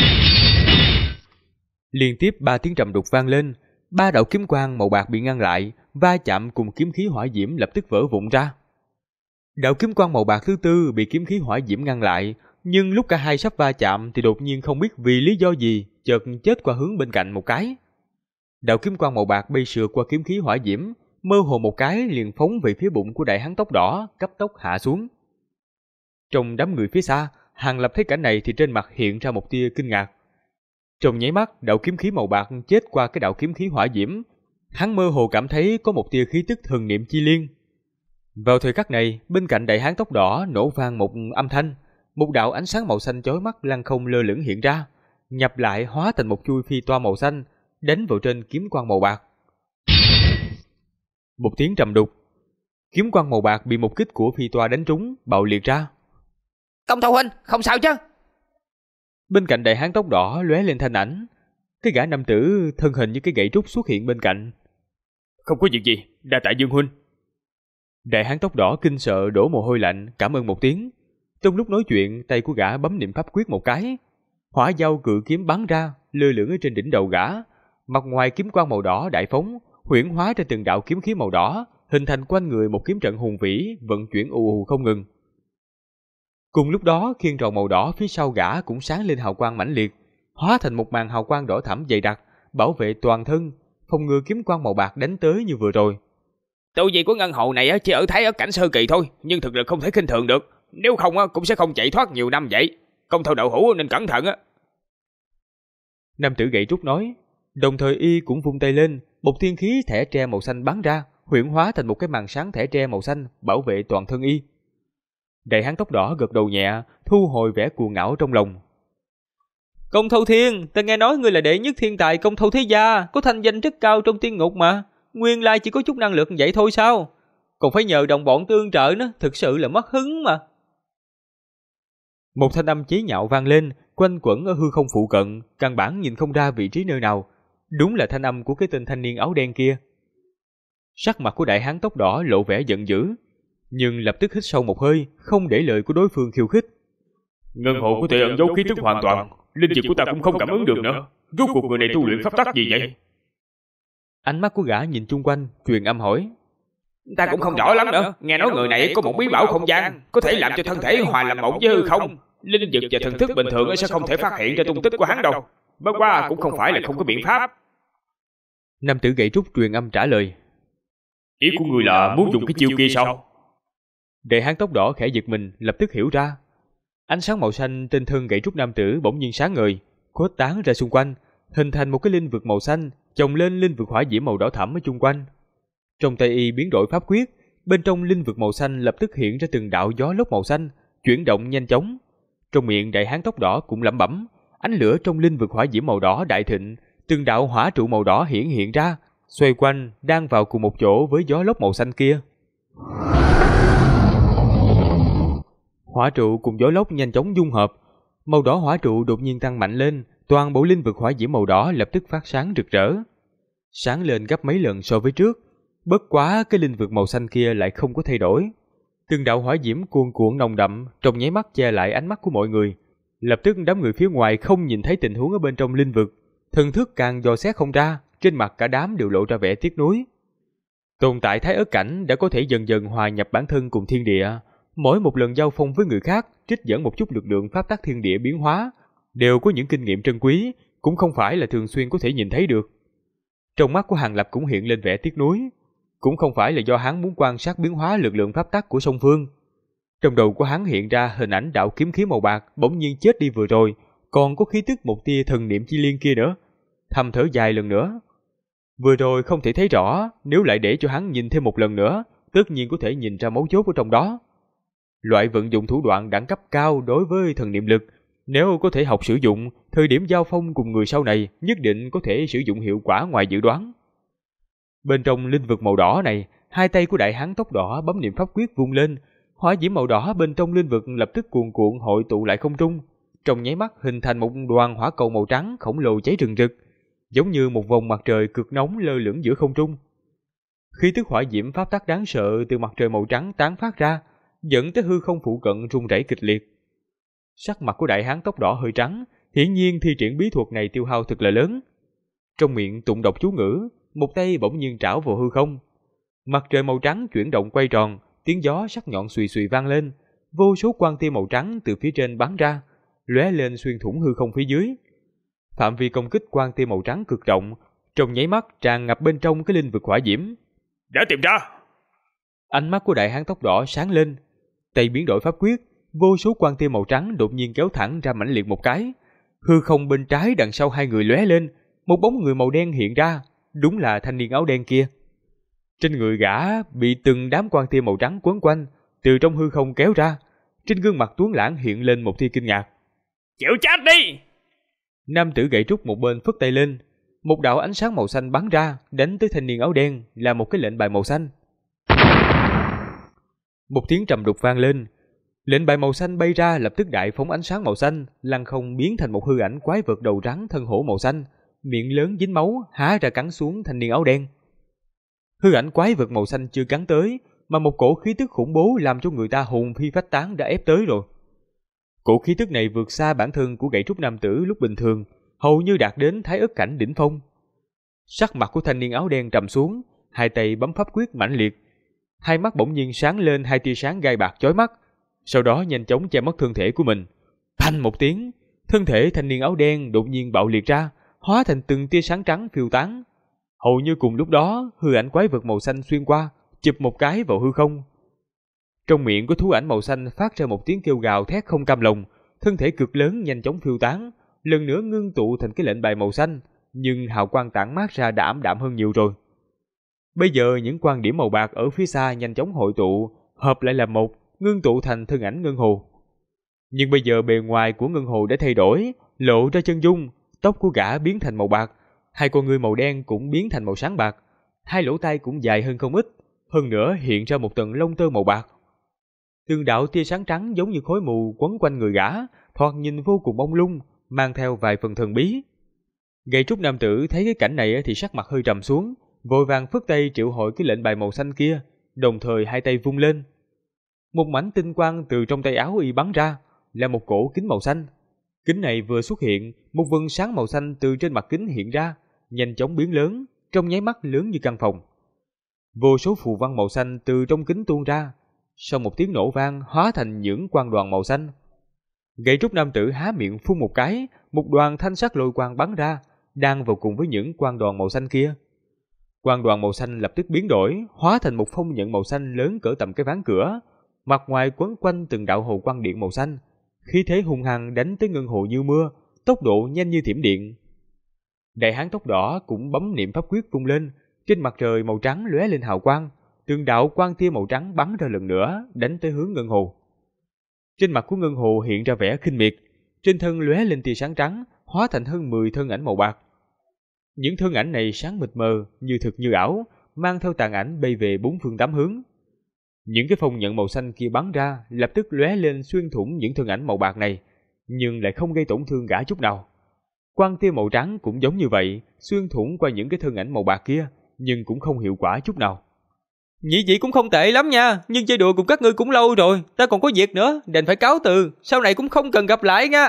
Liên tiếp 3 tiếng trầm đục vang lên, 3 đạo kiếm quang màu bạc bị ngăn lại, va chạm cùng kiếm khí hỏa diễm lập tức vỡ vụn ra. Đạo kiếm quang màu bạc thứ tư bị kiếm khí hỏa diễm ngăn lại, nhưng lúc cả hai sắp va chạm thì đột nhiên không biết vì lý do gì, chợt chết qua hướng bên cạnh một cái. Đạo kiếm quang màu bạc bay sượt qua kiếm khí hỏa diễm, mơ hồ một cái liền phóng về phía bụng của đại hán tóc đỏ, cấp tốc hạ xuống. Trong đám người phía xa, Hàng Lập thấy cảnh này thì trên mặt hiện ra một tia kinh ngạc. Trong nháy mắt, đạo kiếm khí màu bạc chết qua cái đạo kiếm khí hỏa diễm, hắn mơ hồ cảm thấy có một tia khí tức thần niệm chi liên. Vào thời khắc này, bên cạnh đại hán tóc đỏ nổ vang một âm thanh, một đạo ánh sáng màu xanh chói mắt lăng không lơ lửng hiện ra, nhập lại hóa thành một chuôi phi toa màu xanh, đánh vào trên kiếm quang màu bạc. Một tiếng trầm đục, kiếm quang màu bạc bị một kích của phi toa đánh trúng, bạo liệt ra. Công Thâu huynh, không sao chứ? Bên cạnh đại hán tóc đỏ lóe lên thanh ảnh, cái gã nam tử thân hình như cái gậy trúc xuất hiện bên cạnh. Không có việc gì, đa tạ Dương huynh. Đại hán tóc đỏ kinh sợ đổ mồ hôi lạnh, cảm ơn một tiếng. Trong lúc nói chuyện, tay của gã bấm niệm pháp quyết một cái, hỏa dao cự kiếm bắn ra, lơ lửng ở trên đỉnh đầu gã. Mặt ngoài kiếm quang màu đỏ đại phóng, huyễn hóa ra từng đạo kiếm khí màu đỏ, hình thành quanh người một kiếm trận hùng vĩ, vận chuyển ù ù không ngừng. Cùng lúc đó, khiên tròn màu đỏ phía sau gã cũng sáng lên hào quang mãnh liệt, hóa thành một màn hào quang đỏ thẫm dày đặc, bảo vệ toàn thân, phòng ngừa kiếm quang màu bạc đánh tới như vừa rồi. Tu vi của ngân hầu này chỉ ở thái cảnh sơ kỳ thôi, nhưng thực lực không thể khinh thường được, nếu không cũng sẽ không chạy thoát nhiều năm vậy. Công Thâu đậu hũ nên cẩn thận á. Nam tử gậy trúc nói, đồng thời y cũng vung tay lên, một thiên khí thẻ tre màu xanh bắn ra, huyễn hóa thành một cái màn sáng thẻ tre màu xanh bảo vệ toàn thân y. Đại hán tóc đỏ gật đầu nhẹ, thu hồi vẻ cuồng ngạo trong lòng. Công Thâu Thiên, ta nghe nói ngươi là đệ nhất thiên tài Công Thâu thế gia, có thanh danh rất cao trong tiên ngục mà. Nguyên lai chỉ có chút năng lực vậy thôi sao? Còn phải nhờ đồng bọn tương trợ nữa, thực sự là mất hứng mà. Một thanh âm chế nhạo vang lên, quanh quẩn ở hư không phụ cận, căn bản nhìn không ra vị trí nơi nào. Đúng là thanh âm của cái tên thanh niên áo đen kia. Sắc mặt của đại hán tóc đỏ lộ vẻ giận dữ, nhưng lập tức hít sâu một hơi, không để lời của đối phương khiêu khích. Ngân hộ có thể ẩn giấu khí tức hoàn toàn, linh dịch của ta cũng không cảm ứng được nữa. Rốt cuộc người này tu luyện pháp tắc gì vậy? Ánh mắt của gã nhìn chung quanh, truyền âm hỏi. Ta cũng không rõ lắm nữa, nghe nói người này có một bí bảo không gian, có thể làm cho thân thể hòa làm một với hư không. Linh dực và thần thức bình thường sẽ không thể phát hiện ra tung tích của hắn đâu. Bất quá cũng không phải là không có biện pháp. Nam tử gậy trúc truyền âm trả lời. Ý của người là muốn dùng cái chiêu kia sao? Đại hán tóc đỏ khẽ giật mình, lập tức hiểu ra. Ánh sáng màu xanh trên thân gậy trúc nam tử bỗng nhiên sáng ngời, khuếch tán ra xung quanh, hình thành một cái linh vực màu xanh, chồng lên linh vực hỏa diễm màu đỏ thẫm ở chung quanh. Trong tay y biến đổi pháp quyết, bên trong linh vực màu xanh lập tức hiện ra từng đạo gió lốc màu xanh, chuyển động nhanh chóng. Trong miệng đại hán tóc đỏ cũng lẩm bẩm, ánh lửa trong linh vực hỏa diễm màu đỏ đại thịnh, từng đạo hỏa trụ màu đỏ hiển hiện ra, xoay quanh, đang vào cùng một chỗ với gió lốc màu xanh kia. Hỏa trụ cùng gió lốc nhanh chóng dung hợp, Màu đỏ hỏa trụ đột nhiên tăng mạnh lên, toàn bộ linh vực hỏa diễm màu đỏ lập tức phát sáng rực rỡ. Sáng lên gấp mấy lần so với trước, bất quá cái linh vực màu xanh kia lại không có thay đổi. Từng đạo hỏa diễm cuồn cuộn nồng đậm, trong nháy mắt che lại ánh mắt của mọi người. Lập tức đám người phía ngoài không nhìn thấy tình huống ở bên trong linh vực, thần thức càng dò xét không ra, trên mặt cả đám đều lộ ra vẻ tiếc nuối. Tồn tại Thái Ớt cảnh đã có thể dần dần hòa nhập bản thân cùng thiên địa, mỗi một lần giao phong với người khác, trích dẫn một chút lực lượng pháp tắc thiên địa biến hóa, đều có những kinh nghiệm trân quý, cũng không phải là thường xuyên có thể nhìn thấy được. Trong mắt của Hàng Lập cũng hiện lên vẻ tiếc nuối, cũng không phải là do hắn muốn quan sát biến hóa lực lượng pháp tắc của song phương. Trong đầu của hắn hiện ra hình ảnh đạo kiếm khí màu bạc bỗng nhiên chết đi vừa rồi, còn có khí tức một tia thần niệm chi liên kia nữa. Thầm thở dài lần nữa. Vừa rồi không thể thấy rõ, nếu lại để cho hắn nhìn thêm một lần nữa, tất nhiên có thể nhìn ra mấu chốt ở trong đó. Loại vận dụng thủ đoạn đẳng cấp cao đối với thần niệm lực, nếu có thể học sử dụng, thời điểm giao phong cùng người sau này nhất định có thể sử dụng hiệu quả ngoài dự đoán. Bên trong linh vực màu đỏ này, hai tay của đại hán tóc đỏ bấm niệm pháp quyết vung lên, hỏa diễm màu đỏ bên trong linh vực lập tức cuồn cuộn hội tụ lại không trung, trong nháy mắt hình thành một đoàn hỏa cầu màu trắng khổng lồ cháy rừng rực, giống như một vòng mặt trời cực nóng lơ lửng giữa không trung. Khí tức hỏa diễm pháp tắc đáng sợ từ mặt trời màu trắng tán phát ra, dẫn tới hư không phụ cận rung rẩy kịch liệt. Sắc mặt của đại hán tóc đỏ hơi trắng, hiển nhiên thi triển bí thuật này tiêu hao thật là lớn. Trong miệng tụng đọc chú ngữ, một tay bỗng nhiên trảo vào hư không. Mặt trời màu trắng chuyển động quay tròn, tiếng gió sắc nhọn xùy xùy vang lên, vô số quang tia màu trắng từ phía trên bắn ra, lóe lên xuyên thủng hư không phía dưới. Phạm vi công kích quang tia màu trắng cực rộng, trong nháy mắt tràn ngập bên trong cái linh vực hỏa diễm. Đã tìm ra! Ánh mắt của đại hán tóc đỏ sáng lên, tay biến đổi pháp quyết, vô số quang tia màu trắng đột nhiên kéo thẳng ra mãnh liệt một cái. Hư không bên trái đằng sau hai người lóe lên, một bóng người màu đen hiện ra, đúng là thanh niên áo đen kia. Trên người gã bị từng đám quang tia màu trắng quấn quanh, từ trong hư không kéo ra, trên gương mặt tuấn lãng hiện lên một tia kinh ngạc. Chịu chết đi! Nam tử gậy trúc một bên phất tay lên, một đạo ánh sáng màu xanh bắn ra, đánh tới thanh niên áo đen là một cái lệnh bài màu xanh. Một tiếng trầm đục vang lên, lệnh bài màu xanh bay ra lập tức đại phóng ánh sáng màu xanh, lăng không biến thành một hư ảnh quái vật đầu rắn thân hổ màu xanh, miệng lớn dính máu há ra cắn xuống thanh niên áo đen. Hư ảnh quái vật màu xanh chưa cắn tới, mà một cổ khí tức khủng bố làm cho người ta hồn phi phách tán đã ép tới rồi. Cổ khí tức này vượt xa bản thân của gậy trúc nam tử lúc bình thường, hầu như đạt đến Thái Ớt cảnh đỉnh phong. Sắc mặt của thanh niên áo đen trầm xuống, hai tay bấm pháp quyết mãnh liệt, hai mắt bỗng nhiên sáng lên hai tia sáng gai bạc chói mắt, sau đó nhanh chóng che mất thân thể của mình. Phanh một tiếng, thân thể thanh niên áo đen đột nhiên bạo liệt ra, hóa thành từng tia sáng trắng phiêu tán. Hầu như cùng lúc đó, hư ảnh quái vật màu xanh xuyên qua, chụp một cái vào hư không. Trong miệng của thú ảnh màu xanh phát ra một tiếng kêu gào thét không cam lòng, thân thể cực lớn nhanh chóng phiêu tán, lần nữa ngưng tụ thành cái lệnh bài màu xanh, nhưng hào quang tản mát ra đã ảm đạm hơn nhiều rồi. Bây giờ những quang điểm màu bạc ở phía xa nhanh chóng hội tụ, hợp lại làm một, ngưng tụ thành thân ảnh Ngân Hồ. Nhưng bây giờ bề ngoài của Ngân Hồ đã thay đổi, lộ ra chân dung, tóc của gã biến thành màu bạc, hai con ngươi màu đen cũng biến thành màu sáng bạc, hai lỗ tai cũng dài hơn không ít, hơn nữa hiện ra một tầng lông tơ màu bạc. Từng đạo tia sáng trắng giống như khói mù quấn quanh người gã, thoạt nhìn vô cùng mông lung, mang theo vài phần thần bí. Gậy trúc nam tử thấy cái cảnh này thì sắc mặt hơi trầm xuống, vội vàng phất tay triệu hồi cái lệnh bài màu xanh kia, đồng thời hai tay vung lên. Một mảnh tinh quang từ trong tay áo y bắn ra, là một cổ kính màu xanh. Kính này vừa xuất hiện, một vầng sáng màu xanh từ trên mặt kính hiện ra, nhanh chóng biến lớn, trong nháy mắt lớn như căn phòng. Vô số phù văn màu xanh từ trong kính tuôn ra, sau một tiếng nổ vang hóa thành những quang đoàn màu xanh. Gậy trúc nam tử há miệng phun một cái, một đoàn thanh sắc lôi quang bắn ra, đang vào cùng với những quang đoàn màu xanh kia. Quang đoàn màu xanh lập tức biến đổi, hóa thành một phong nhận màu xanh lớn cỡ tầm cái ván cửa, mặt ngoài quấn quanh từng đạo hồ quang điện màu xanh, khí thế hung hăng đánh tới Ngân Hồ như mưa, tốc độ nhanh như thiểm điện. Đại hán tóc đỏ cũng bấm niệm pháp quyết vung lên, trên mặt trời màu trắng lóe lên hào quang, từng đạo quang tia màu trắng bắn ra lần nữa, đánh tới hướng Ngân Hồ. Trên mặt của Ngân Hồ hiện ra vẻ khinh miệt, trên thân lóe lên tia sáng trắng, hóa thành hơn 10 thân ảnh màu bạc. Những thân ảnh này sáng mịt mờ, như thực như ảo, mang theo tàn ảnh bay về bốn phương tám hướng. Những cái phong nhận màu xanh kia bắn ra, lập tức lóe lên xuyên thủng những thân ảnh màu bạc này, nhưng lại không gây tổn thương gã chút nào. Quang tia màu trắng cũng giống như vậy, xuyên thủng qua những cái thân ảnh màu bạc kia, nhưng cũng không hiệu quả chút nào. Nhị vị cũng không tệ lắm nha, nhưng chơi đùa cùng các ngươi cũng lâu rồi, ta còn có việc nữa, đành phải cáo từ, sau này cũng không cần gặp lại nha.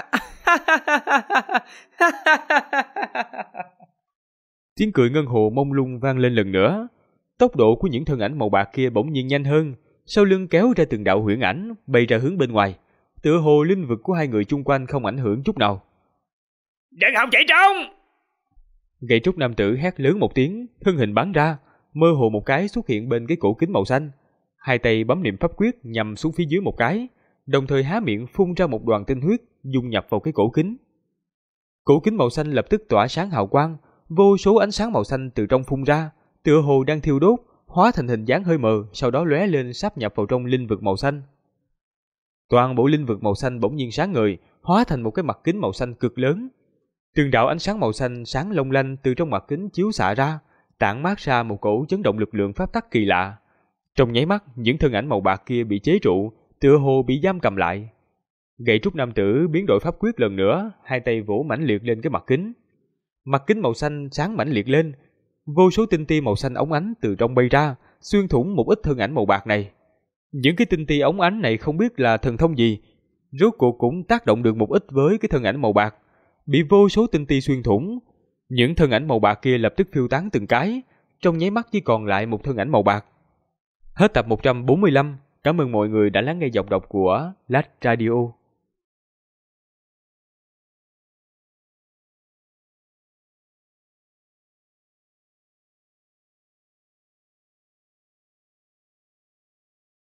Tiếng cười ngân hồ mông lung vang lên lần nữa. Tốc độ của những thân ảnh màu bạc kia bỗng nhiên nhanh hơn, sau lưng kéo ra từng đạo huyễn ảnh bay ra hướng bên ngoài, tựa hồ linh vực của hai người chung quanh không ảnh hưởng chút nào. Đừng hòng chạy trốn! Gậy trúc nam tử hét lớn một tiếng, thân hình bắn ra, mơ hồ một cái xuất hiện bên cái cổ kính màu xanh. Hai tay bấm niệm pháp quyết nhằm xuống phía dưới một cái, đồng thời há miệng phun ra một đoàn tinh huyết dung nhập vào cái cổ kính. Cổ kính màu xanh lập tức tỏa sáng hào quang, vô số ánh sáng màu xanh từ trong phun ra, tựa hồ đang thiêu đốt, hóa thành hình dáng hơi mờ, sau đó lóe lên sáp nhập vào trong linh vực màu xanh. Toàn bộ linh vực màu xanh bỗng nhiên sáng ngời, hóa thành một cái mặt kính màu xanh cực lớn. Từng đạo ánh sáng màu xanh sáng long lanh từ trong mặt kính chiếu xạ ra, tản mát ra một cổ chấn động lực lượng pháp tắc kỳ lạ. Trong nháy mắt, những thân ảnh màu bạc kia bị chế trụ, tựa hồ bị giam cầm lại. Gậy trúc nam tử biến đổi pháp quyết lần nữa, hai tay vỗ mãnh liệt lên cái mặt kính. Mặt kính màu xanh sáng mãnh liệt lên, vô số tinh ti màu xanh óng ánh từ trong bay ra, xuyên thủng một ít thân ảnh màu bạc này. Những cái tinh ti óng ánh này không biết là thần thông gì, rốt cuộc cũng tác động được một ít với cái thân ảnh màu bạc, bị vô số tinh ti xuyên thủng. Những thân ảnh màu bạc kia lập tức phiêu tán từng cái, trong nháy mắt chỉ còn lại một thân ảnh màu bạc. Hết tập 145, cảm ơn mọi người đã lắng nghe giọng đọc của Lách Radio.